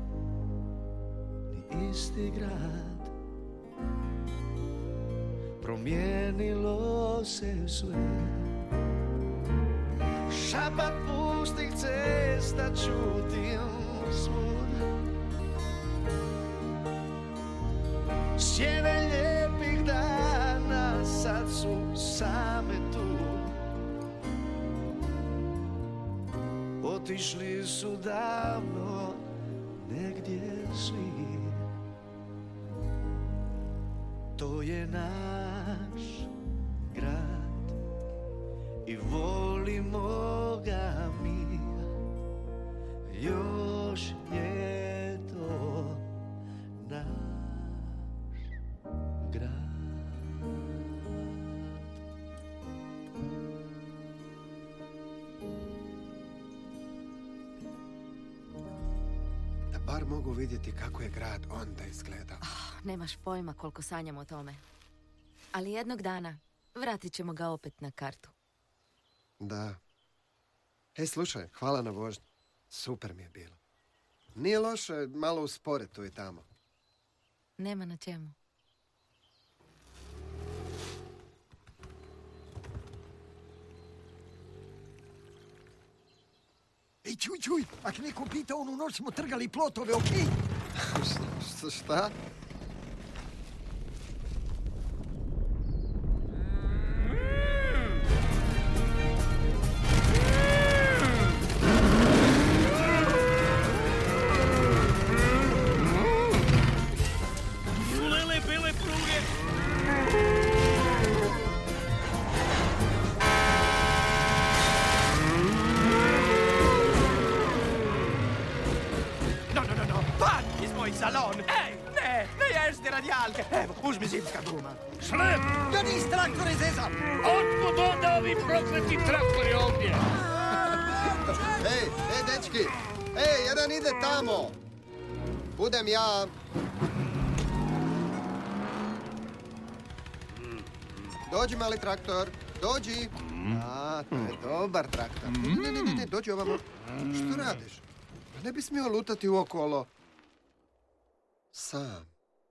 ni isti grad. Promijenilo se sve. Šapat pustih cesta čutim svud. Sjene lijepih dana sad su same tu. Otišli su davno negdje svi. To je naš grad i volimo ga mi. Još je to naš grad. bar mogu vidjeti kako je grad onda izgleda. Oh, nemaš pojma koliko sanjam o tome. Ali jednog dana vratit ćemo ga opet na kartu. Da. Ej, slušaj, hvala na vožnju. Super mi je bilo. Nije loše malo uspore tu i tamo. Nema na čemu. Ej, čuj, čuj, ak neko pita, onu noć smo trgali plotove, okej? Šta? Šta? Ulele bele pruge. No, no, no, no, van iz moj salon! Ej, ne, ne jesti radijalke! Evo, uzmi zimska guma. Šlep! Da nis traktore zeza! Otkud onda ovi prokleti traktori ovdje? Ej, ej, dečki! Ej, jedan ide tamo! Budem ja... Dođi, mali traktor, dođi! A, to je dobar traktor. Ne, ne, ne, ne, dođi ovamo. Što radiš? Ne bi smio lutati uokolo. Sam.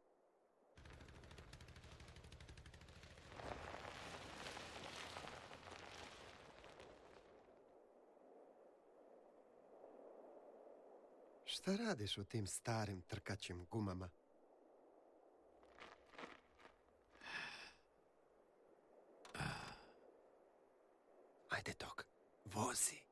Šta radiš u tim starim trkaćim gumama? Ajde, dok, vozi.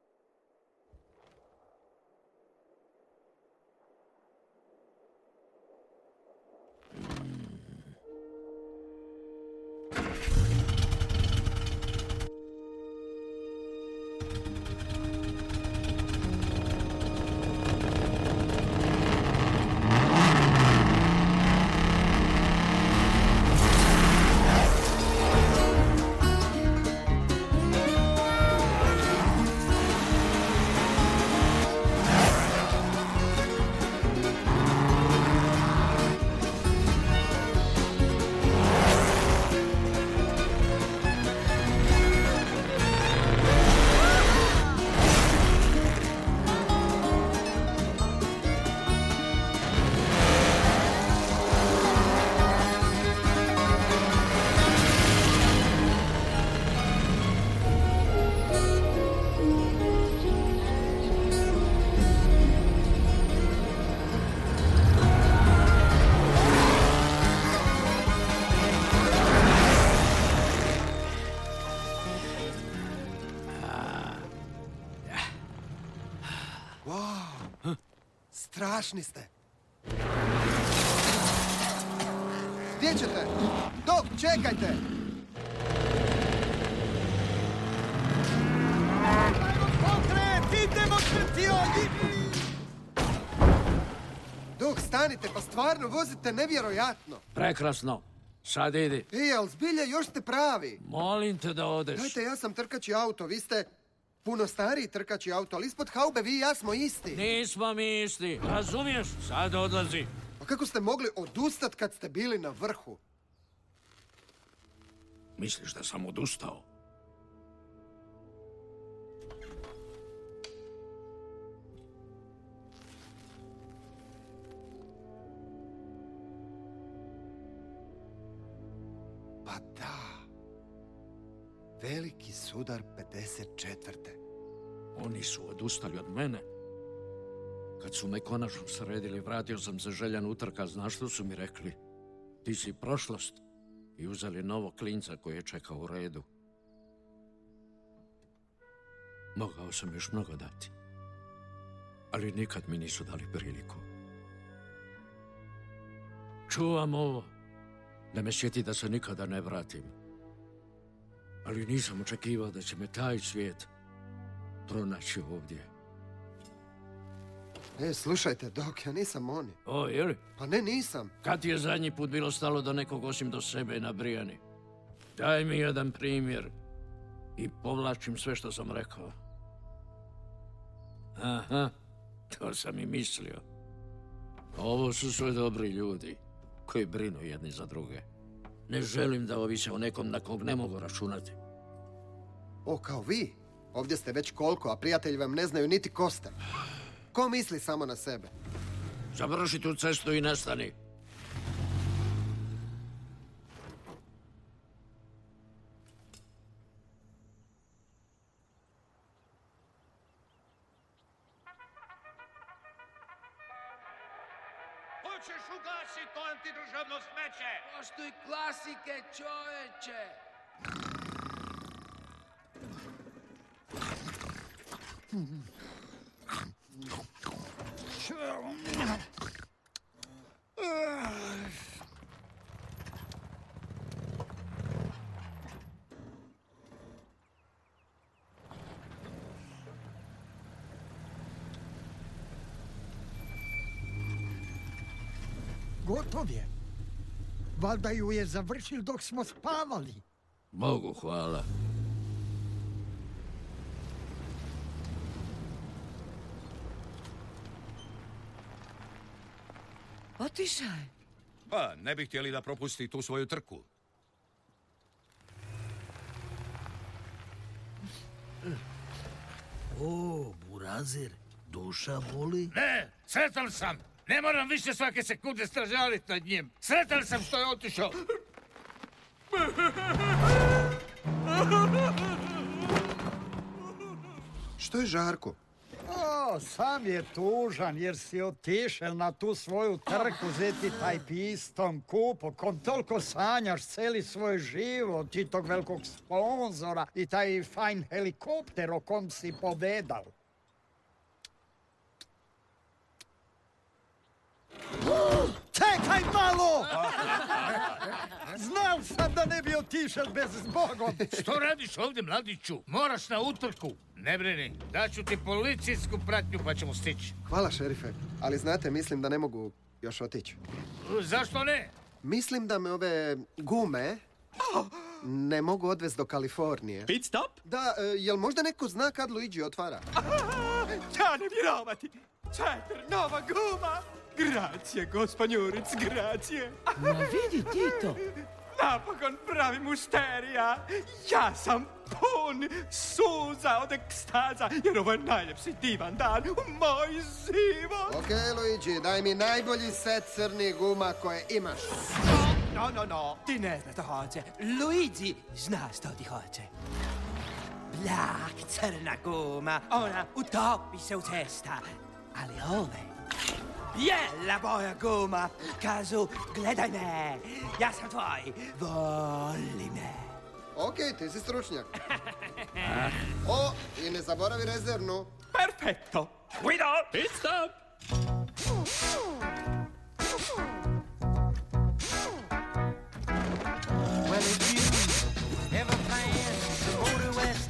Wow, strašni ste. Gdje ćete? Dok, čekajte! Pokret, idemo krtioni! Dok, stanite, pa stvarno vozite nevjerojatno. Prekrasno. Sad idi. Ej, ali zbilja, još ste pravi. Molim te da odeš. Dajte, ja sam trkaći auto, vi ste puno stariji trkaći auto, ali ispod haube vi i ja smo isti. Nismo mi isti, razumiješ? Sad odlazi. A kako ste mogli odustat kad ste bili na vrhu? Misliš da sam odustao? Pa da. Veliki sudar pedeset četvrte. Oni su odustali od mene. Kad su me konačno sredili, vratio sam se željan utrka. Znaš što su mi rekli? Ti si prošlost. I uzeli novog klinca koji je čekao u redu. Mogao sam još mnogo dati. Ali nikad mi nisu dali priliku. Čuvam ovo. Da me sjeti da se nikada ne vratim. Ali nisam očekivao da će me taj svijet pronaći ovdje. E, slušajte, Dok, ja nisam oni. O, jeli? Pa ne, nisam. Kad ti je zadnji put bilo stalo do nekog osim do sebe na Brijani? Daj mi jedan primjer i povlačim sve što sam rekao. Aha, to sam i mislio. Ovo su sve dobri ljudi koji brinu jedni za druge. Ne želim da ovise o nekom na kog ne mogu računati. O, kao vi? Ovdje ste već koliko, a prijatelji vam ne znaju niti ko ste. Ko misli samo na sebe? Završi tu cestu i nestani. Hoćeš ugasit to antidržavno smeće? Poštuj klasike, čoveče! Gotov je. Valjda ju je završil dok smo spavali. Bogu hvala. Otišao je. Pa, ne bih htjeli da propusti tu svoju trku. O, burazir, duša boli? Ne, sretan sam. Ne moram više svake sekunde stražaliti nad njim. Sretan sam što je otišao. Što je Žarko? O, sam je tužan jer si otišel na tu svoju trku zeti taj pistom kupo kom toliko sanjaš celi svoj život i tog velikog sponzora i taj fajn helikopter o kom si povedal. Čekaj malo! Znal sam da ne bi otišel bez zbogom. Što radiš ovdje, mladiću? Moraš na utrku. Ne brini, daću ti policijsku pratnju pa ćemo stići. Hvala, šerife. Ali znate, mislim da ne mogu još otići. Zašto ne? Mislim da me ove gume ne mogu odvesti do Kalifornije. Pit stop? Da, e, jel možda neko zna kad Luigi otvara? Ja ne vjerovati! Četiri nova guma! Gracije, gospanjuric, gracije! Ma vidi ti to! Napokon pravi mušterija! Ja sam pun suza od ekstaza, jer ovo je najljepši divan dan u moj život! Okej, okay, Luigi, daj mi najbolji set crnih guma koje imaš. No, no, no, ti ne znaš što hoće. Luigi zna što ti hoće. Blag, crna guma, ona utopi se u cesta. Ali ove, bijela boja guma, kažu, gledaj me, ja sam tvoj, voli me. Okej, okay, ti si stručnjak. O, i ne zaboravi rezervnu. Perfetto. Guido, pit stop. Well, if you ever plan to go to West...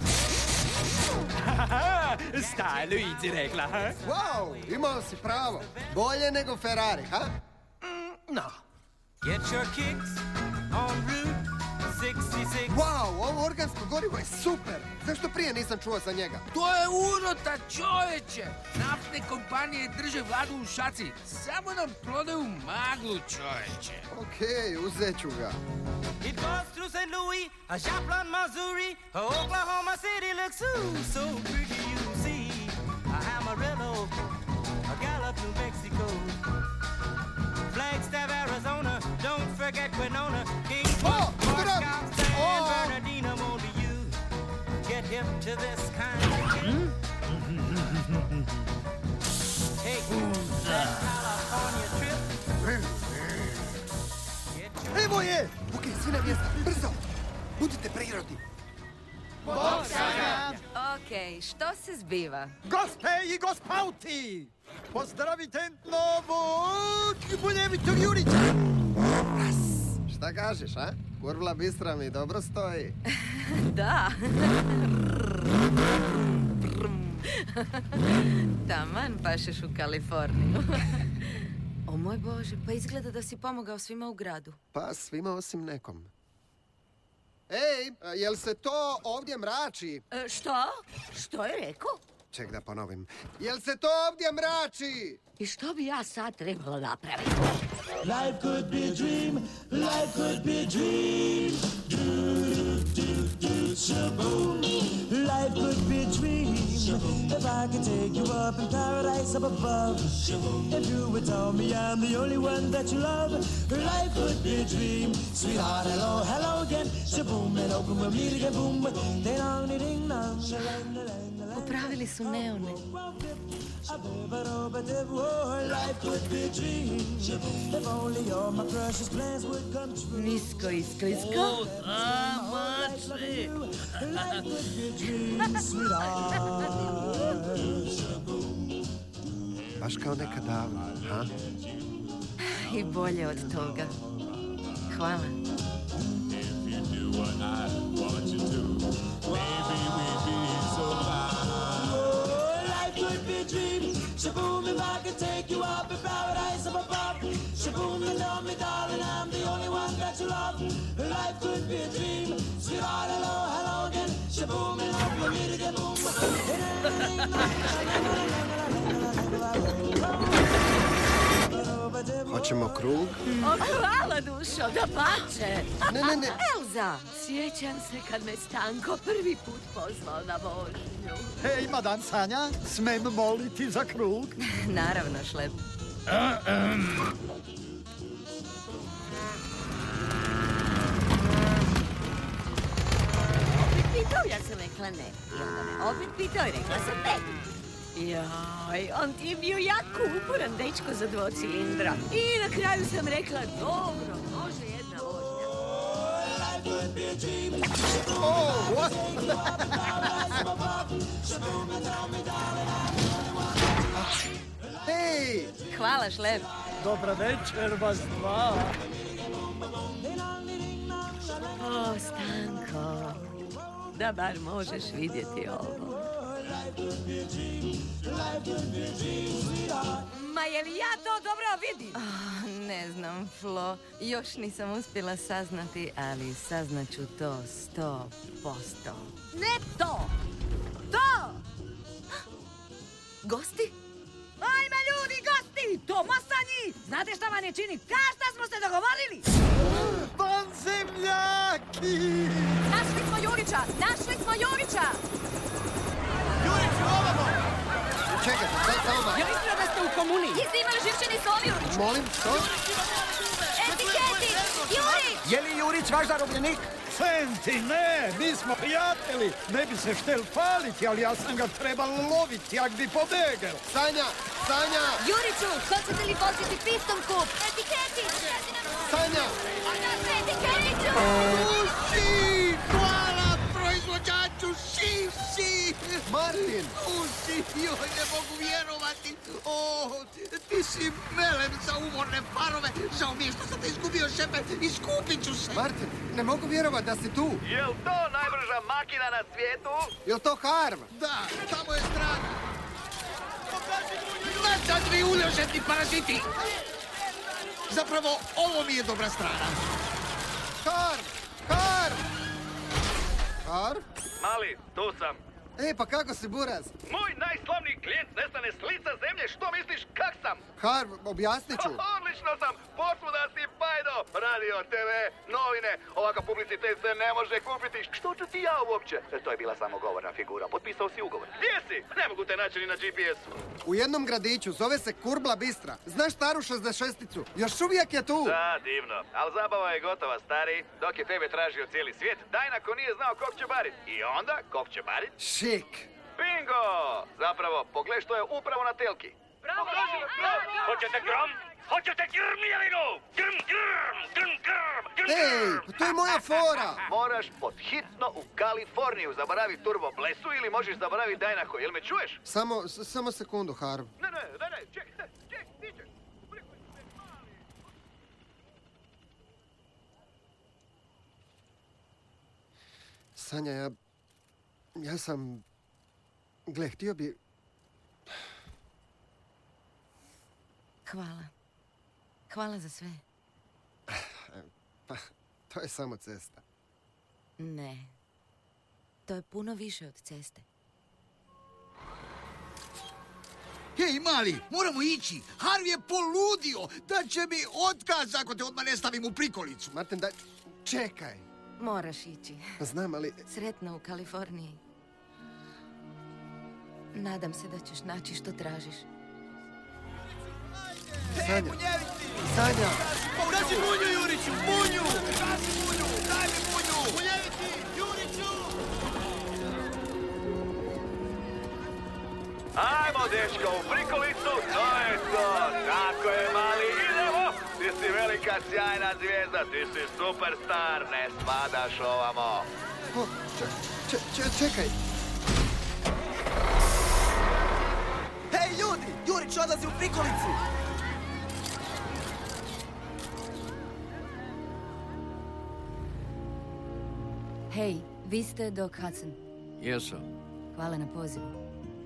Staj, Luigi rekla, ha? Wow, imao si pravo. Bolje nego Ferrari, ha? Mm, no. Get your kicks on Route šezdeset šest. Wow, ovo organsko gorivo je super. Zašto prije nisam čuo za njega? To je urota, čoveče. Naftne kompanije drže vladu u šaci. Samo nam prodaju maglu, čoveče. Okej, okay, uzet ću ga. It goes through Saint Louis, a Joplin, Missouri, a Oklahoma City looks so, so pretty, you see. A Amarillo, a Gallup, New Mexico, Flagstaff, Arizona, don't forget Winona, Kingsport, oh, Moscow, San oh. Bernardino, more to you. Get hip to this kind of thing. Take that California trip. Evo je! Ok, svi na mjesta, brzo! Budite prirodni. Bog sana! Ok, što se zbiva? Gospe i gospauti! Pozdravite novog Munjevitog Jurića! Šta kažeš, a? Kurvla bistra mi dobro stoji. Da. Taman pašeš u Kaliforniju. O moj Bože, pa izgleda da si pomogao svima u gradu. Pa svima osim nekom. Ej, jel se to ovdje mrači? E, što? Što je rekao? Ček da ponovim. Jel se to ovdje mrači? I što bi ja sad trebala napraviti? Life could be a dream, life could be a dream. Do, do, do, shaboom. Life could be a dream. If I could take you up in paradise up above. If you would tell me I'm the only one that you love. Life could be a dream. Sweetheart, hello, hello again. Shaboom, and open we'll meet again, boom. Ding dong, ding dong, ding dong. Popravili su neone. Nisko i sklisko. O, a, mači! Baš kao nekad davno, ha? I bolje od toga. Hvala. Shaboom, if I could take you up in paradise up above. Shaboom, and tell me, darling, I'm the only one that you love. Life could be a dream. Sweetheart, hello, hello again. Shaboom, and hope we'll meet again, boom. Hoćemo krug? O, hvala, dušo, da pače. Ne, ne, ne. Elza, sjećam se kad me Stanko prvi put pozvao na vožnju. Hej, madam Sanja, smem moliti za krug? Naravno, Šlep. Opet pitao, ja sam rekla ne. I onda me opet pitao i rekla sam ne. Joj, on ti je bio jako uporan dečko za dvocilindra. I na kraju sam rekla, dobro, može jedna vožnja. Oh, what? Hej! Hvala, Šlep. Dobra večer, vas dva. O, Stanko, da bar možeš vidjeti ovo. Ma je li ja to dobro vidim? Oh, ne znam, Flo. Još nisam uspjela saznati, ali saznaću to sto posto. Ne to! To! Gosti? Ajme ljudi, gosti! Tomasanji! Znate šta vam je čini? Ka šta smo se dogovorili? Vanzemljaki! Našli smo Jurića! Našli smo Jurića! Juriću, ovamo! Čekajte, sad samo malo. Je li istina da ste u komuni? Jeste imali živčani solju? Molim, što? Etiketi! Jurić! Je li Jurić vaš zarobljenik? Senti, ne, mi smo prijatelji. Ne bi se štel paliti, ali ja sam ga trebal loviti, jak bi pobegel. Sanja! Sanja! Juriću, hoćete li voziti pistom kup? Etiketi! Sanja! Etiketiću! Uši! Hvala proizvođaču! Si, si! Martin! Uši! Joj, ne mogu vjerovati! O, ti si melem za umorne parove! Žao mi je što sam te izgubio, šepe! Iskupit ću se! Martin, ne mogu vjerovat da si tu. Jel to najbrža makina na svijetu? Jel to Harv? Da, tamo je strana! Nasadni uljošetni paraziti! Zapravo, ovo mi je dobra strana. Harv! Harv! Harv? Mali, tu sam. E, pa kako si, Buraz? Moj najslavniji klijent nestane s lica zemlje. Što misliš, kak sam? Harv, objasnit ću. Odlično sam. Posvuda si, pajdo. Radio, te ve, novine. Ovakav publicitet se ne može kupiti. Što ću ti ja uopće? E, to je bila samo govorna figura. Potpisao si ugovor. Gdje si? Ne mogu te naći ni na G P S-u. U jednom gradiću, zove se Kurbla Bistra. Znaš staru šezdeset šesticu? Još uvijek je tu. Da, divno. Ali zabava je gotova, stari. Dok je tebe tražio cijeli svijet, Dajnako nije znao kog će barit. I onda, kog će barit? Šik. Bingo! Zapravo, pogledaj što je upravo na telki. Bravo! Hoćete grom? Hoćete grmljevinu? Grm, grm, grm, grm, grm, Ej, pa to je moja fora! Moraš podhitno u Kaliforniju zaboraviti Turbo Blesu ili možeš zaboraviti Dajnako, jel me čuješ? Samo, s- samo sekundu, Harv. Ne, ne, ne, ne, čekaj, čekaj, ti ćeš. Sanja, ja... Ja sam... Gle, htio bi... Hvala. Hvala za sve. Pa, to je samo cesta. Ne. To je puno više od ceste. Hej, mali, moramo ići. Harvey je poludio da će mi otkaz ako te odmah ne stavim u prikolicu. Martin, daj, čekaj. Moraš ići. Znam, ali... Sretno u Kaliforniji. Nadam se da ćeš naći što tražiš. Sanja! Sanja! Kaži Munju, Juriću! Munju! Kaži Munju! Daj mi Munju! Muljeviti! Juriću! Ajmo, dečko, u prikolicu, to je to. Tako je, mali, idemo. Ti si velika, sjajna zvijezda, ti si superstar, ne spadaš ovamo. O, če, če, če, čekaj. Hej, ljudi! Jurić odlazi u prikolicu! Hej, vi ste Doc Hudson. Jesam. Hvala na pozivu.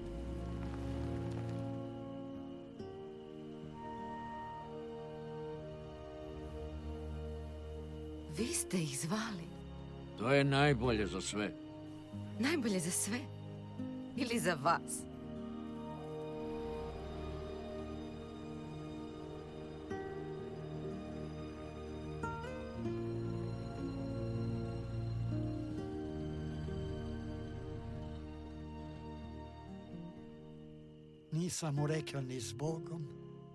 Vi ste ih zvali. To je najbolje za sve. Najbolje za sve? Ili za vas? Nisam mu rekao ni s Bogom.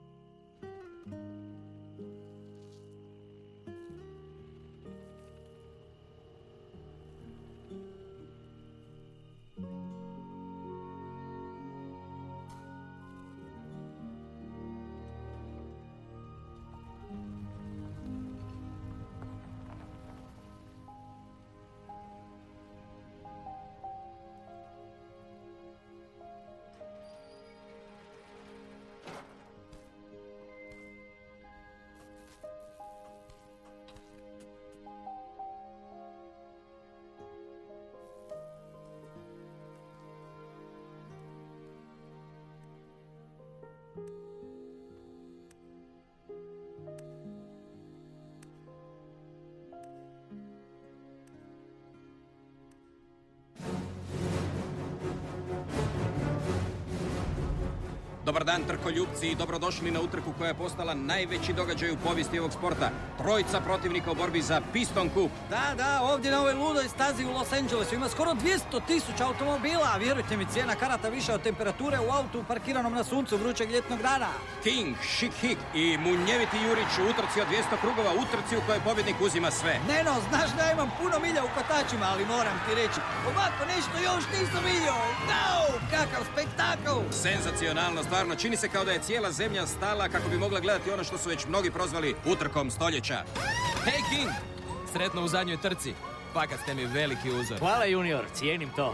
Dobar dan, trkoljupci, i dobrodošli na utrku koja je postala najveći događaj u povijesti ovog sporta. Trojica protivnika u borbi za Piston Cup. Da, da, ovdje na ovoj ludoj stazi u Los Angelesu ima skoro dvjesto tisuća automobila, a vjerujte mi, cijena karata više od temperature u autu parkiranom na suncu vrućeg ljetnog dana. King, Chic Hick i munjeviti Jurić u utrci od dvjesto krugova, utrci u kojoj pobjednik uzima sve. Neno, znaš da ja imam puno milja u kotačima, ali moram ti reći, ovako nešto još nisam vidio. Wow, kakav spektakl! Senzacionalno, stvarno, čini se kao da je cijela zemlja stala kako bi mogla gledati ono što su već mnogi prozvali utrkom stoljeća. Hej, King! Sretno u zadnjoj trci. Fakat ste mi veliki uzor. Hvala, junior, cijenim to.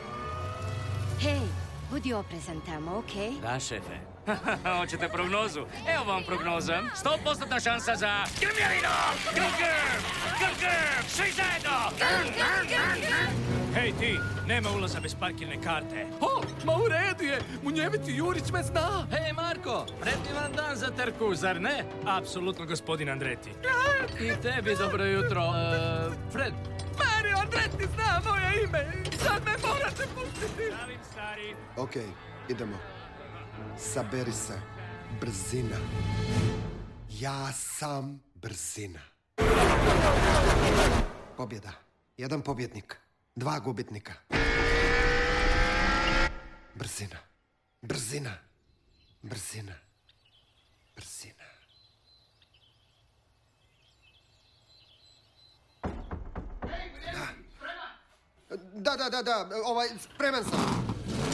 Hej, budi oprezan tamo, okej? Okay? Da, šefe. Hoćete prognozu? Evo vam prognoza. sto posto šansa za grmljavino! Grm, grm! Grm, grm! Svi zajedno! Grm, grm, grm, grm! Hej ti, nema ulaza bez parkirne karte. O, ma u redu je, munjeviti Jurić me zna. Hej, Marko, predivan dan za trku, zar ne? Apsolutno, gospodin Andreti. I tebi dobro jutro, uh, Fred. Mario Andreti zna moje ime, sad me morate pustiti. Stavim, stari. Okej, okay, idemo. Saberi se. Brzina. Ja sam brzina. Pobjeda. Jedan pobjednik. Dva gubitnika. Brzina. Brzina. Brzina. Brzina. Da, da, da, da, ovaj, spreman sam.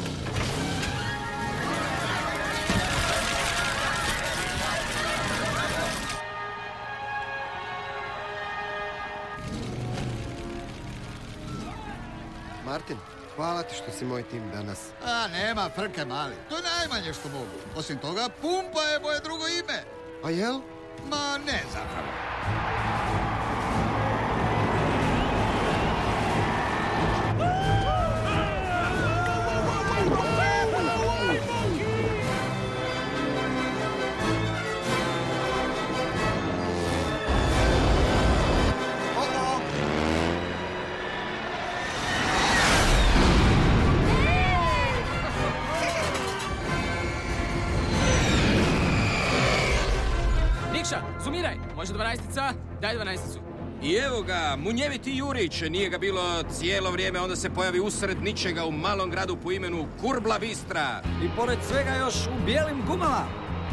Martin, hvala ti što si moj tim danas. A, nema frke, mali. To je najmanje što mogu. Osim toga, Pumpa je moje drugo ime. A jel? Ma ne, zapravo. sviraj. Može dvanaestica? Daj dvanaesticu. I evo ga, munjeviti Jurić. Nije ga bilo cijelo vrijeme, onda se pojavi usred ničega u malom gradu po imenu Kurbla Bistra. I pored svega još u bijelim gumama.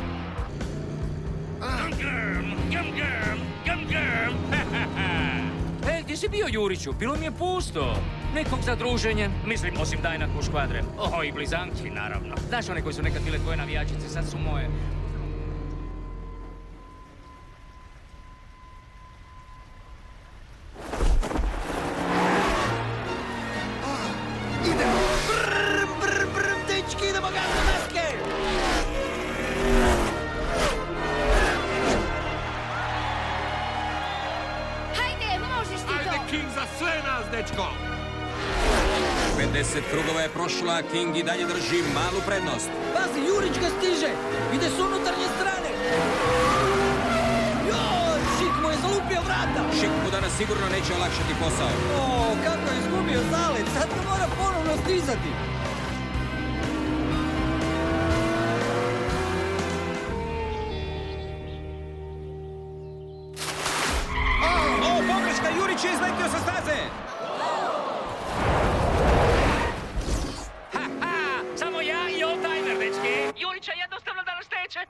Gum gum, gum gum, gum gum. E, gdje si bio, Juriću? Bilo mi je pusto. Nekog za druženje, mislim, osim Dajnaka u škvadre. O, i blizanki, naravno. Znaš one koji su nekad bile tvoje navijačice, sad su moje. pedeset krugova je prošla, King i dalje drži malu prednost. Pazi, Jurić ga stiže! Ide s unutarnje strane! Joj, Šik mu je zalupio vrata! Šik mu danas sigurno neće olakšati posao. O, kako je izgubio zalet, sad ga mora ponovno stizati! O, pogreška, Jurić je izletio sa staze! Jurića jednostavno da nas teče.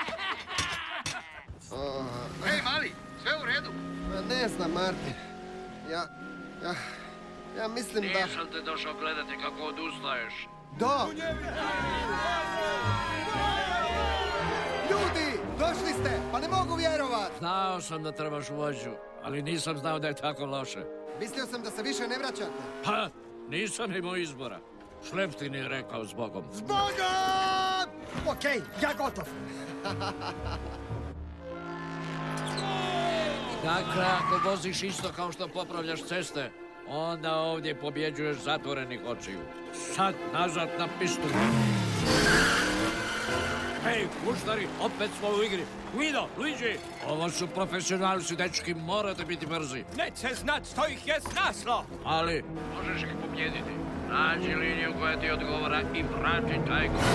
Ej, mali, sve u redu? Ne znam, Martin. Ja, ja, ja mislim da... Nisam te došao gledati kako odustaješ. Da! Ljudi, došli ste, pa ne mogu vjerovat! Znao sam da trebaš vođu, ali nisam znao da je tako loše. Mislio sam da se više ne vraćate. Pa, nisam imao izbora. Šlepštin je rekao zbogom. Zbogom! Okej, ja gotov. Dakle, ako voziš isto kao što popravljaš ceste, onda ovdje pobjeđuješ zatvorenih očiju. Sad nazad na pistu. Hej, kuštari, opet smo u igri. Guido, Luigi, ovo su profesionalci, dečki, morate biti brzi. Neće znat što ih je snaslo. Ali, možeš ih pobjediti. Nađi liniju koja ti odgovara i prati taj gol.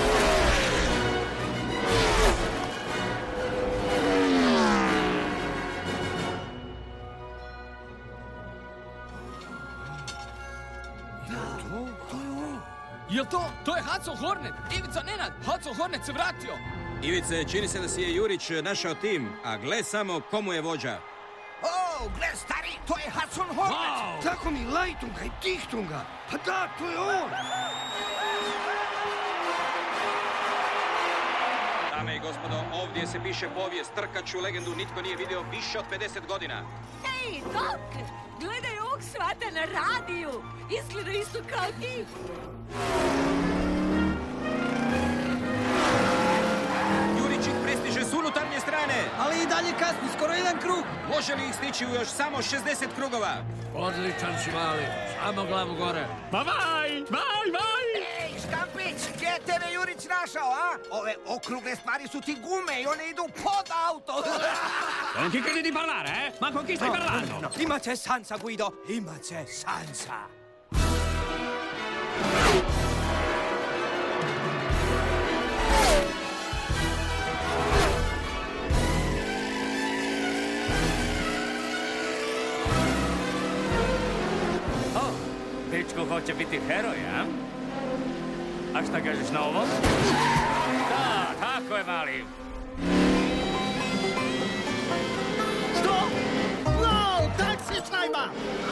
Jel to? To je Hudson Hornet! Ivica Nenad! Hudson Hornet se vratio! Ivice, čini se da si je Jurić našao tim, a gle samo komu je vođa. O, gle, stari, to je Hudson Hornet! Wow. Tako mi lajtunga i tihtunga! Pa da, to je on! Dame i gospodo, ovdje se piše povijest. Trkaču legendu nitko nije vidio više od pedeset godina. Hej, Dok! Gledaj ovog svata na radiju! Izgleda isto kao ti! Jurić ih prestiže s unutarnje strane. Ali i dalje kasni, skoro jedan krug. Može li ih stići u još samo šezdeset krugova? Odličan si, mali. Samo glavu gore. Ba baj, baj, baj! Ej, Škampić, gdje je tebe Jurić našao, a? Ove okrugle stvari su ti gume i one idu pod auto. Non ti credi di parlare, eh? Ma con chi stai no, parlando? No, ima c'è Sansa, Guido, ima c'è Sansa. Dečko hoće biti heroj, a? A šta kažeš na ovo? Da, tako je, mali. Što? Wow, taksi šajba!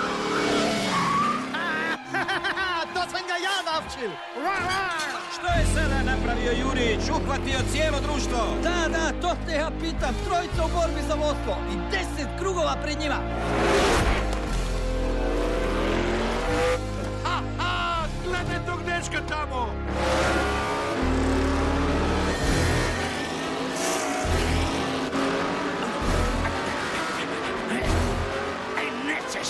To sam ga ja navčil! Što je sada napravio Jurić? Uhvatio cijelo društvo! Da, da, to te ja pitam. Trojica u borbi za vodstvo i deset krugova pred njima. Ha, ha! Gledaj tog dečka tamo! Ej, nećeš!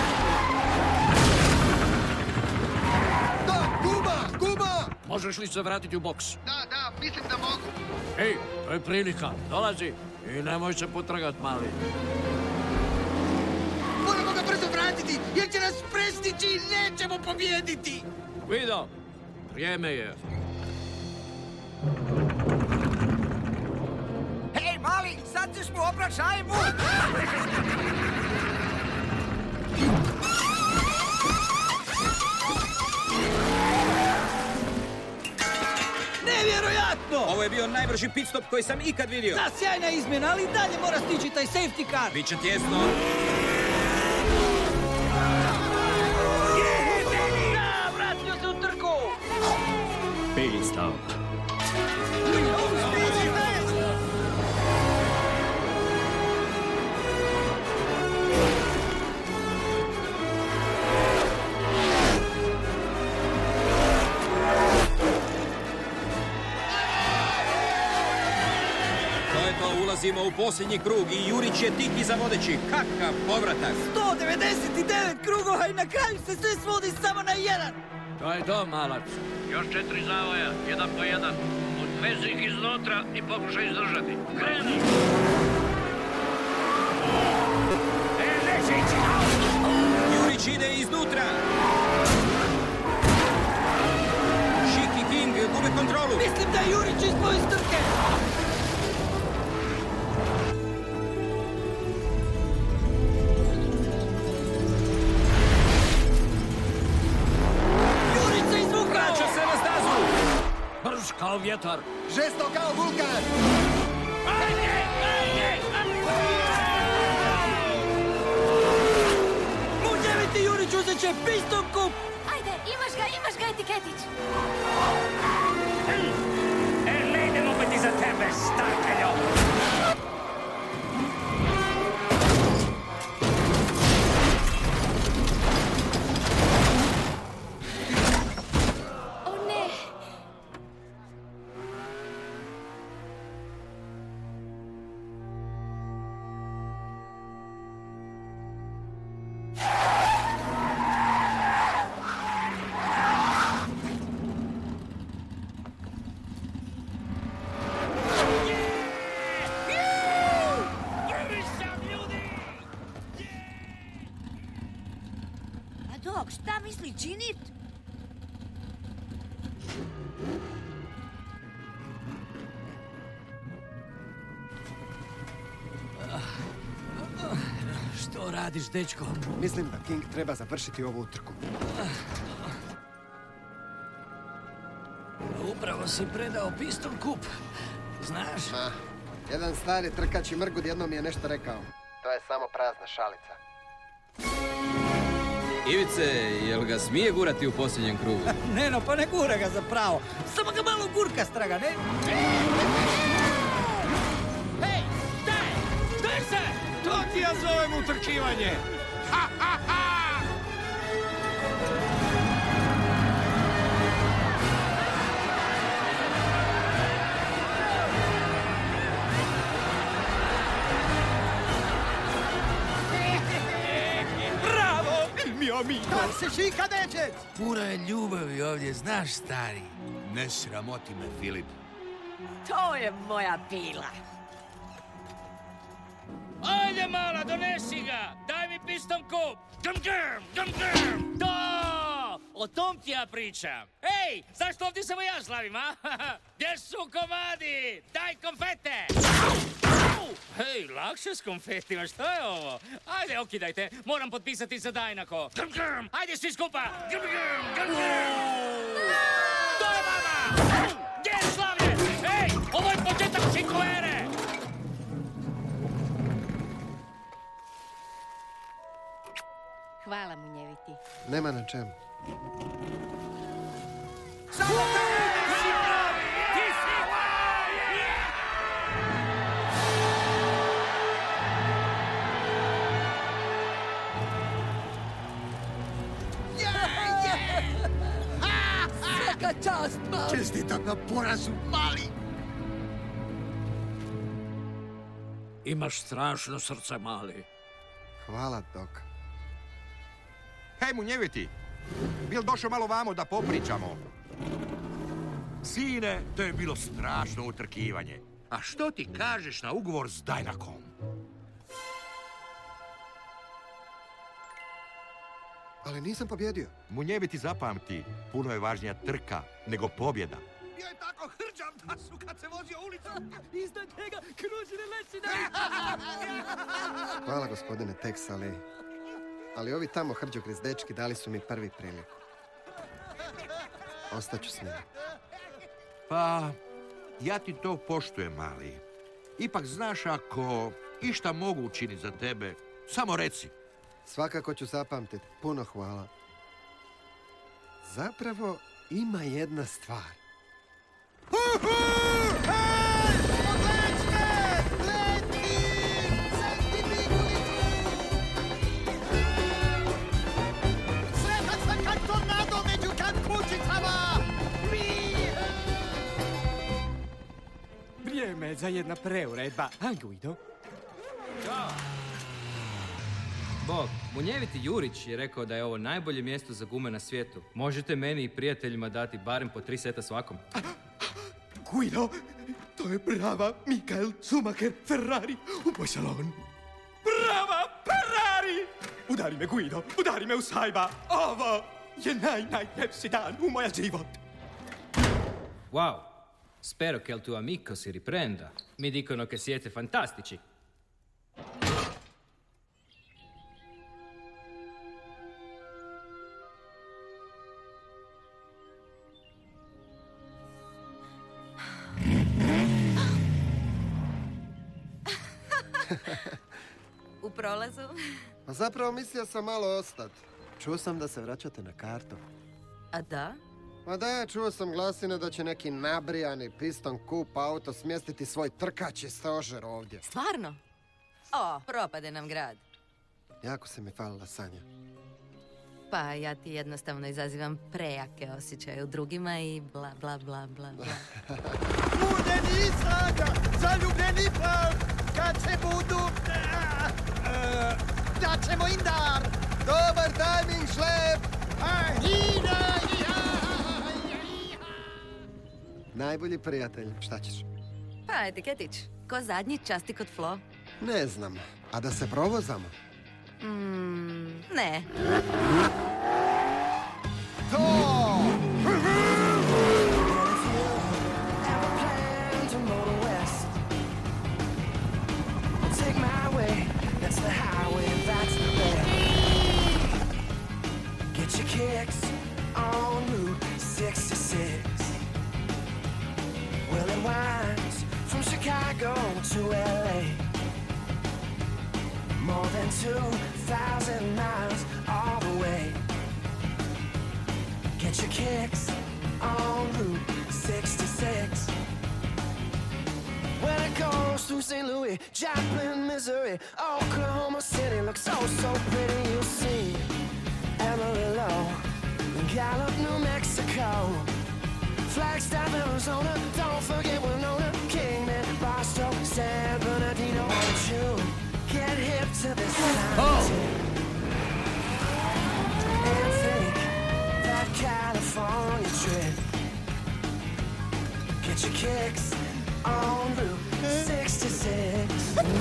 Da, Kuba, Kuba! Možeš li se vratiti u boks? Da, da, mislim da mogu. Ej, to je prilika. Dolazi i nemoj se potrgat, mali. Moramo ga brzo vratiti, jer će nas prestići i nećemo pobjediti! Guido, vrijeme je. Hej, mali, sad ćeš mu opraš šajbu! Nevjerojatno! Ovo je bio najbrži pit stop koji sam ikad vidio. Da, sjajna izmjena, ali i dalje mora stići taj safety car. Biće tjesno. Da, vratio se u trku! Pit stop. Ulazimo u posljednji krug i Jurić je tiki za vodeći. Kakav povratak! sto devedeset devet krugova i na kraju se sve svodi samo na jedan! To je to, malac. Još četiri zavoja, jedan po jedan. Odvezi ih iznutra i pokušaj izdržati. Kreni! E, neće ići! Jurić ide iznutra! Šiki King gube kontrolu! Mislim da je Jurić ispao iz trke! Brž kao vjetar. Žesto kao vulkan. Munjeviti Jurić uzet će pistom kup. Ajde, imaš ga, imaš ga, etiketić. E, ne idem opet iza tebe, starkeljo. Dok, šta misli činit? Što radiš, dečko? Mislim da King treba završiti ovu utrku. Upravo si predao piston kup. Znaš? Ma, jedan stari trkač i mrgud jednom mi je nešto rekao. To je samo prazna šalica. Ivice, jel ga smije gurati u posljednjem krugu? Ne no, pa ne gura ga zapravo. Samo ga malo gurka straga, ne? Hej, daj! Daj se! To ti ja zovem utrčivanje! Ha, ha, ha! Mio amico! Kak se šika, dečec? Puno je ljubavi ovdje, znaš, stari. Ne sramoti me, Filip. To je moja pila. Ajde, mala, donesi ga! Daj mi piston kup! Gum, gum, gum, gum! To! O tom ti ja pričam. Ej, zašto ovdje samo ja slavim, a? Gdje su komadi? Daj konfete! Hej, lakše s konfetima, što je ovo? Ajde, okidajte, moram potpisati za Dajnako. Gum, gum! Ajde svi skupa! Gum, gum, gum, gum! To je mama! Gdje je slavlje? Ej, ovo je početak činkovere! Hvala, Munjeviti. Nema na čemu. Samo te si pravi! Ti si Svaka čast, mali! Čestitam na porazu, mali! Imaš strašno srce, mali. Hvala, Dok. Hej, Munjeviti, bil došao malo vamo da popričamo? Sine, to je bilo strašno utrkivanje. A što ti kažeš na ugovor s Dajnakom? Ali nisam pobjedio. Munjeviti, zapamti, puno je važnija trka nego pobjeda. Bio je tako hrđav da su kad se vozio ulicom... Iznad njega kružili lešine. Hvala, gospodine Tex, ali... Ali ovi tamo hrđogriz dečki dali su mi prvi priliku. Ostaću s njima. Pa, ja ti to poštujem, mali. Ipak znaš, ako išta mogu učiniti za tebe, samo reci. Svakako ću zapamtiti. Puno hvala. Zapravo, ima jedna stvar. Sretan sam kak tornado među kad kućicama! Vrijeme je za jedna preuredba. A, Guido? Ćao! Bog, munjeviti Jurić je rekao da je ovo najbolje mjesto za gume na svijetu. Možete meni i prijateljima dati barem po tri seta svakom. Guido, to je prava Michael Schumacher Ferrari u moj salon. Prava Ferrari! Udari me, Guido, udari me u sajba. Ovo je naj, najljepši dan u moja život. Wow, spero che il tuo amico si riprenda. Mi dicono che siete fantastici. U prolazu? Pa zapravo mislio sam malo ostat. Čuo sam da se vraćate na kartu. A da? Pa da, čuo sam glasine da će neki nabrijani piston kup auto smjestiti svoj trkaći stožer ovdje. Stvarno? O, propade nam grad. Jako se mi falila Sanja. Pa ja ti jednostavno izazivam prejake osjećaje u drugima i bla bla bla bla bla. Budeni Sanja, zaljubljeni par, kad se budu... Dat ćemo im dar. Dobar tajming, šlep! Ahida, Najbolji prijatelj, šta ćeš? Pa, etiketić, ko zadnji časti kod Flo? Ne znam, a da se provozamo? Mm, ne. To! Take my way, that's the highway, that's the best. Get your kicks on Route sixty-six. Well, it winds from Chicago to L A. More than two thousand miles all the way. Get your kicks on Route sixty-six. Well, it goes through Saint Louis, Joplin, Missouri, Oklahoma City looks so, so pretty, you'll see. Amarillo, Gallup, New Mexico, Flagstaff, Arizona, don't forget Winona, Kingman, Barstow, San Bernardino. Won't you get hip to this sound? Oh. And take that California trip. Get your kicks on Route šezdeset šest.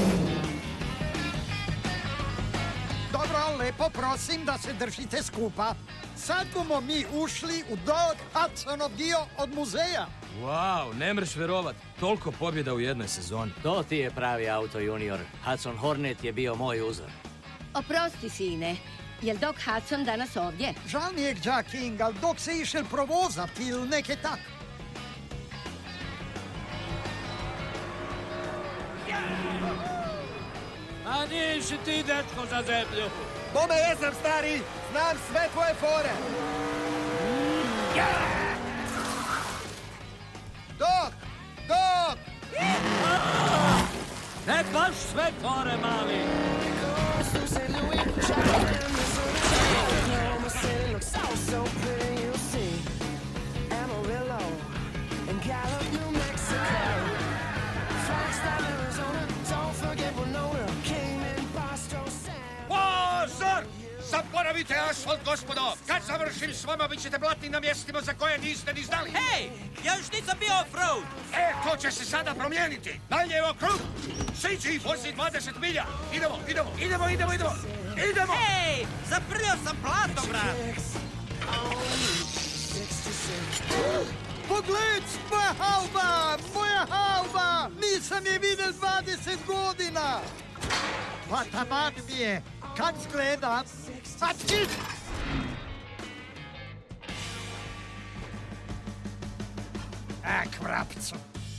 Dobro, lepo prosim da se držite skupa. Sad bomo mi ušli u Dog Hudsonov dio od muzeja. Wow, ne mreš verovat, toliko pobjeda u jednoj sezoni. To ti je pravi auto, junior. Hudson Hornet je bio moj uzor. Oprosti, sine. Jel Doc Hudson danas ovdje? Žal mi je, Jack King, ali dok se išel provozati ili neke tak. A nisi ti, dečko, za zemlju. Bome, jesam, stari. Znam sve tvoje fore. Dok! Dok! Ne baš sve fore, mali. Pozor! Zaboravite asfalt, gospodo! Kad završim s vama, bit ćete blatni na mjestima za koje niste ni znali. Hej! Ja još nisam bio off-road! E, to će se sada promijeniti. Naljevo krug! Siđi i vozi dvadeset milja! Idemo, idemo, idemo, idemo, idemo! Idemo! Hej! Zaprljao sam plato, brat! Pogled, moja hauba! Moja hauba! Nisam je videl dvadeset godina! Pa taman mi je. Kak zgleda? Ači! Ek, vrapcu.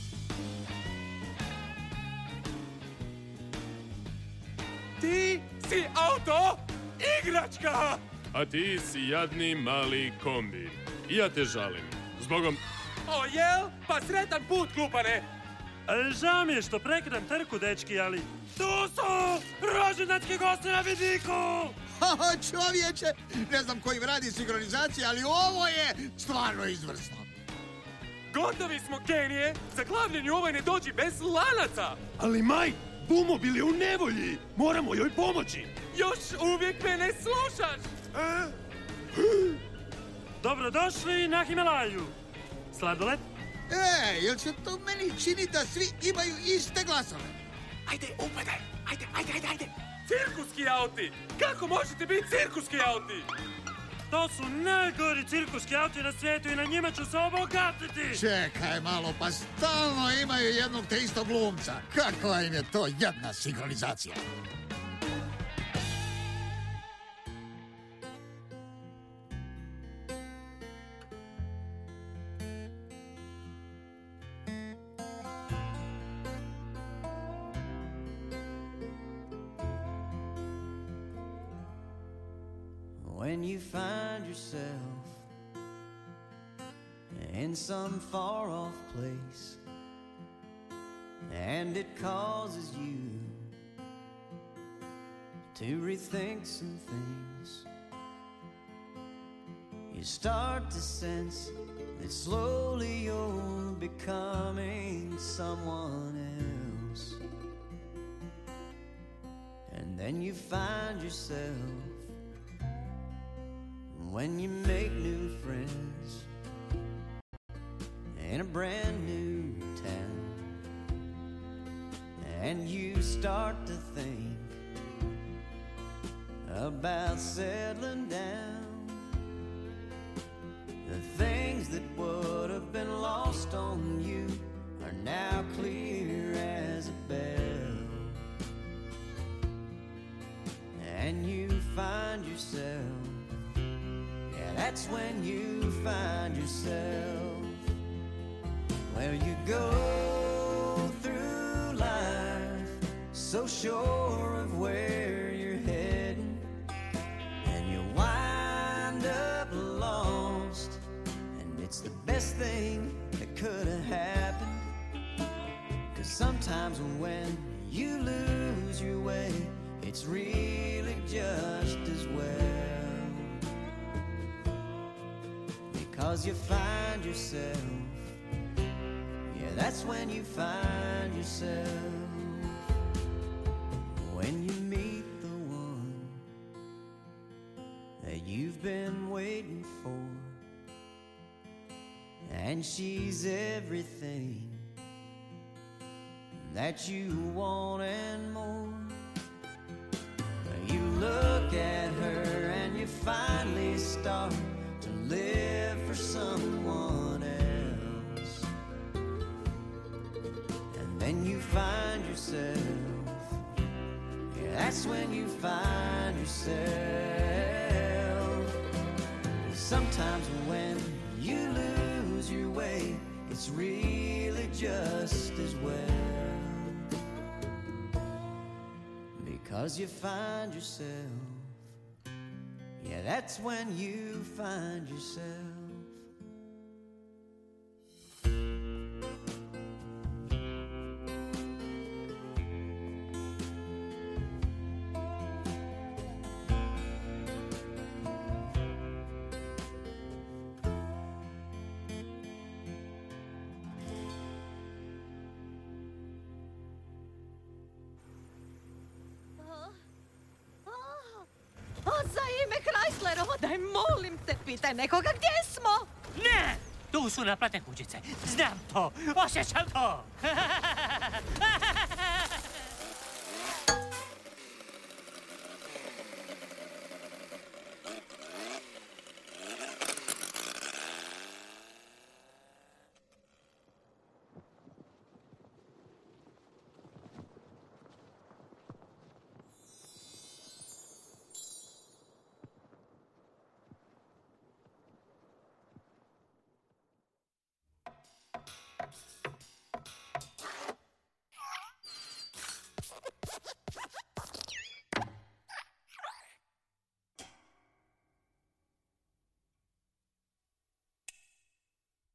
Ti si auto igračka! A ti si jadni mali kombi. I ja te žalim. Zbogom... O jel? Pa sretan put, klupane! Žao mi je što prekidam trku, dečki, ali... Tu su rođendanski gosti na vidiku! Haha, čovječe, ne znam koji radi sinhronizacije, ali ovo je stvarno izvrsno. Gotovi smo, genije! Zaglavljeni ovaj ne dođi bez lanaca! Ali Maj, Bumobil je u nevolji. Moramo joj pomoći. Još uvijek me ne slušaš! Dobrodošli na Himalaju. Sladoled? Ej, jel se to meni čini da svi imaju iste glasove? Ajde, upadaj! Ajde, ajde, ajde, ajde! Cirkuski auti! Kako možete biti cirkuski auti? To su najgori cirkuski auti na svijetu i na njima ću se obogatiti! Čekaj malo, pa stalno imaju jednog te istog glumca. Kakva im je to jedna sinhronizacija? When you find yourself in some far-off place and it causes you to rethink some things, you start to sense that slowly you're becoming someone else. And then you find yourself when you make new friends in a brand new town, and you start to think about settling down. The things that would have been lost on you are now clear as a bell, and you find yourself, that's when you find yourself, where you go through life so sure of where you're heading, and you wind up lost, and it's the best thing that could have happened. 'Cause sometimes when you lose your way, it's really just as well. 'Cause you find yourself, yeah, that's when you find yourself, when you meet the one that you've been waiting for, and she's everything that you want and more. You look at her and you finally start to live for someone else, and then you find yourself, yeah, that's when you find yourself. Sometimes when you lose your way, it's really just as well, because you find yourself, yeah, that's when you find yourself. Daj, molim te, pitaj nekoga gdje smo. Ne! Tu su naplatne kućice. Znam to. Osjećam to.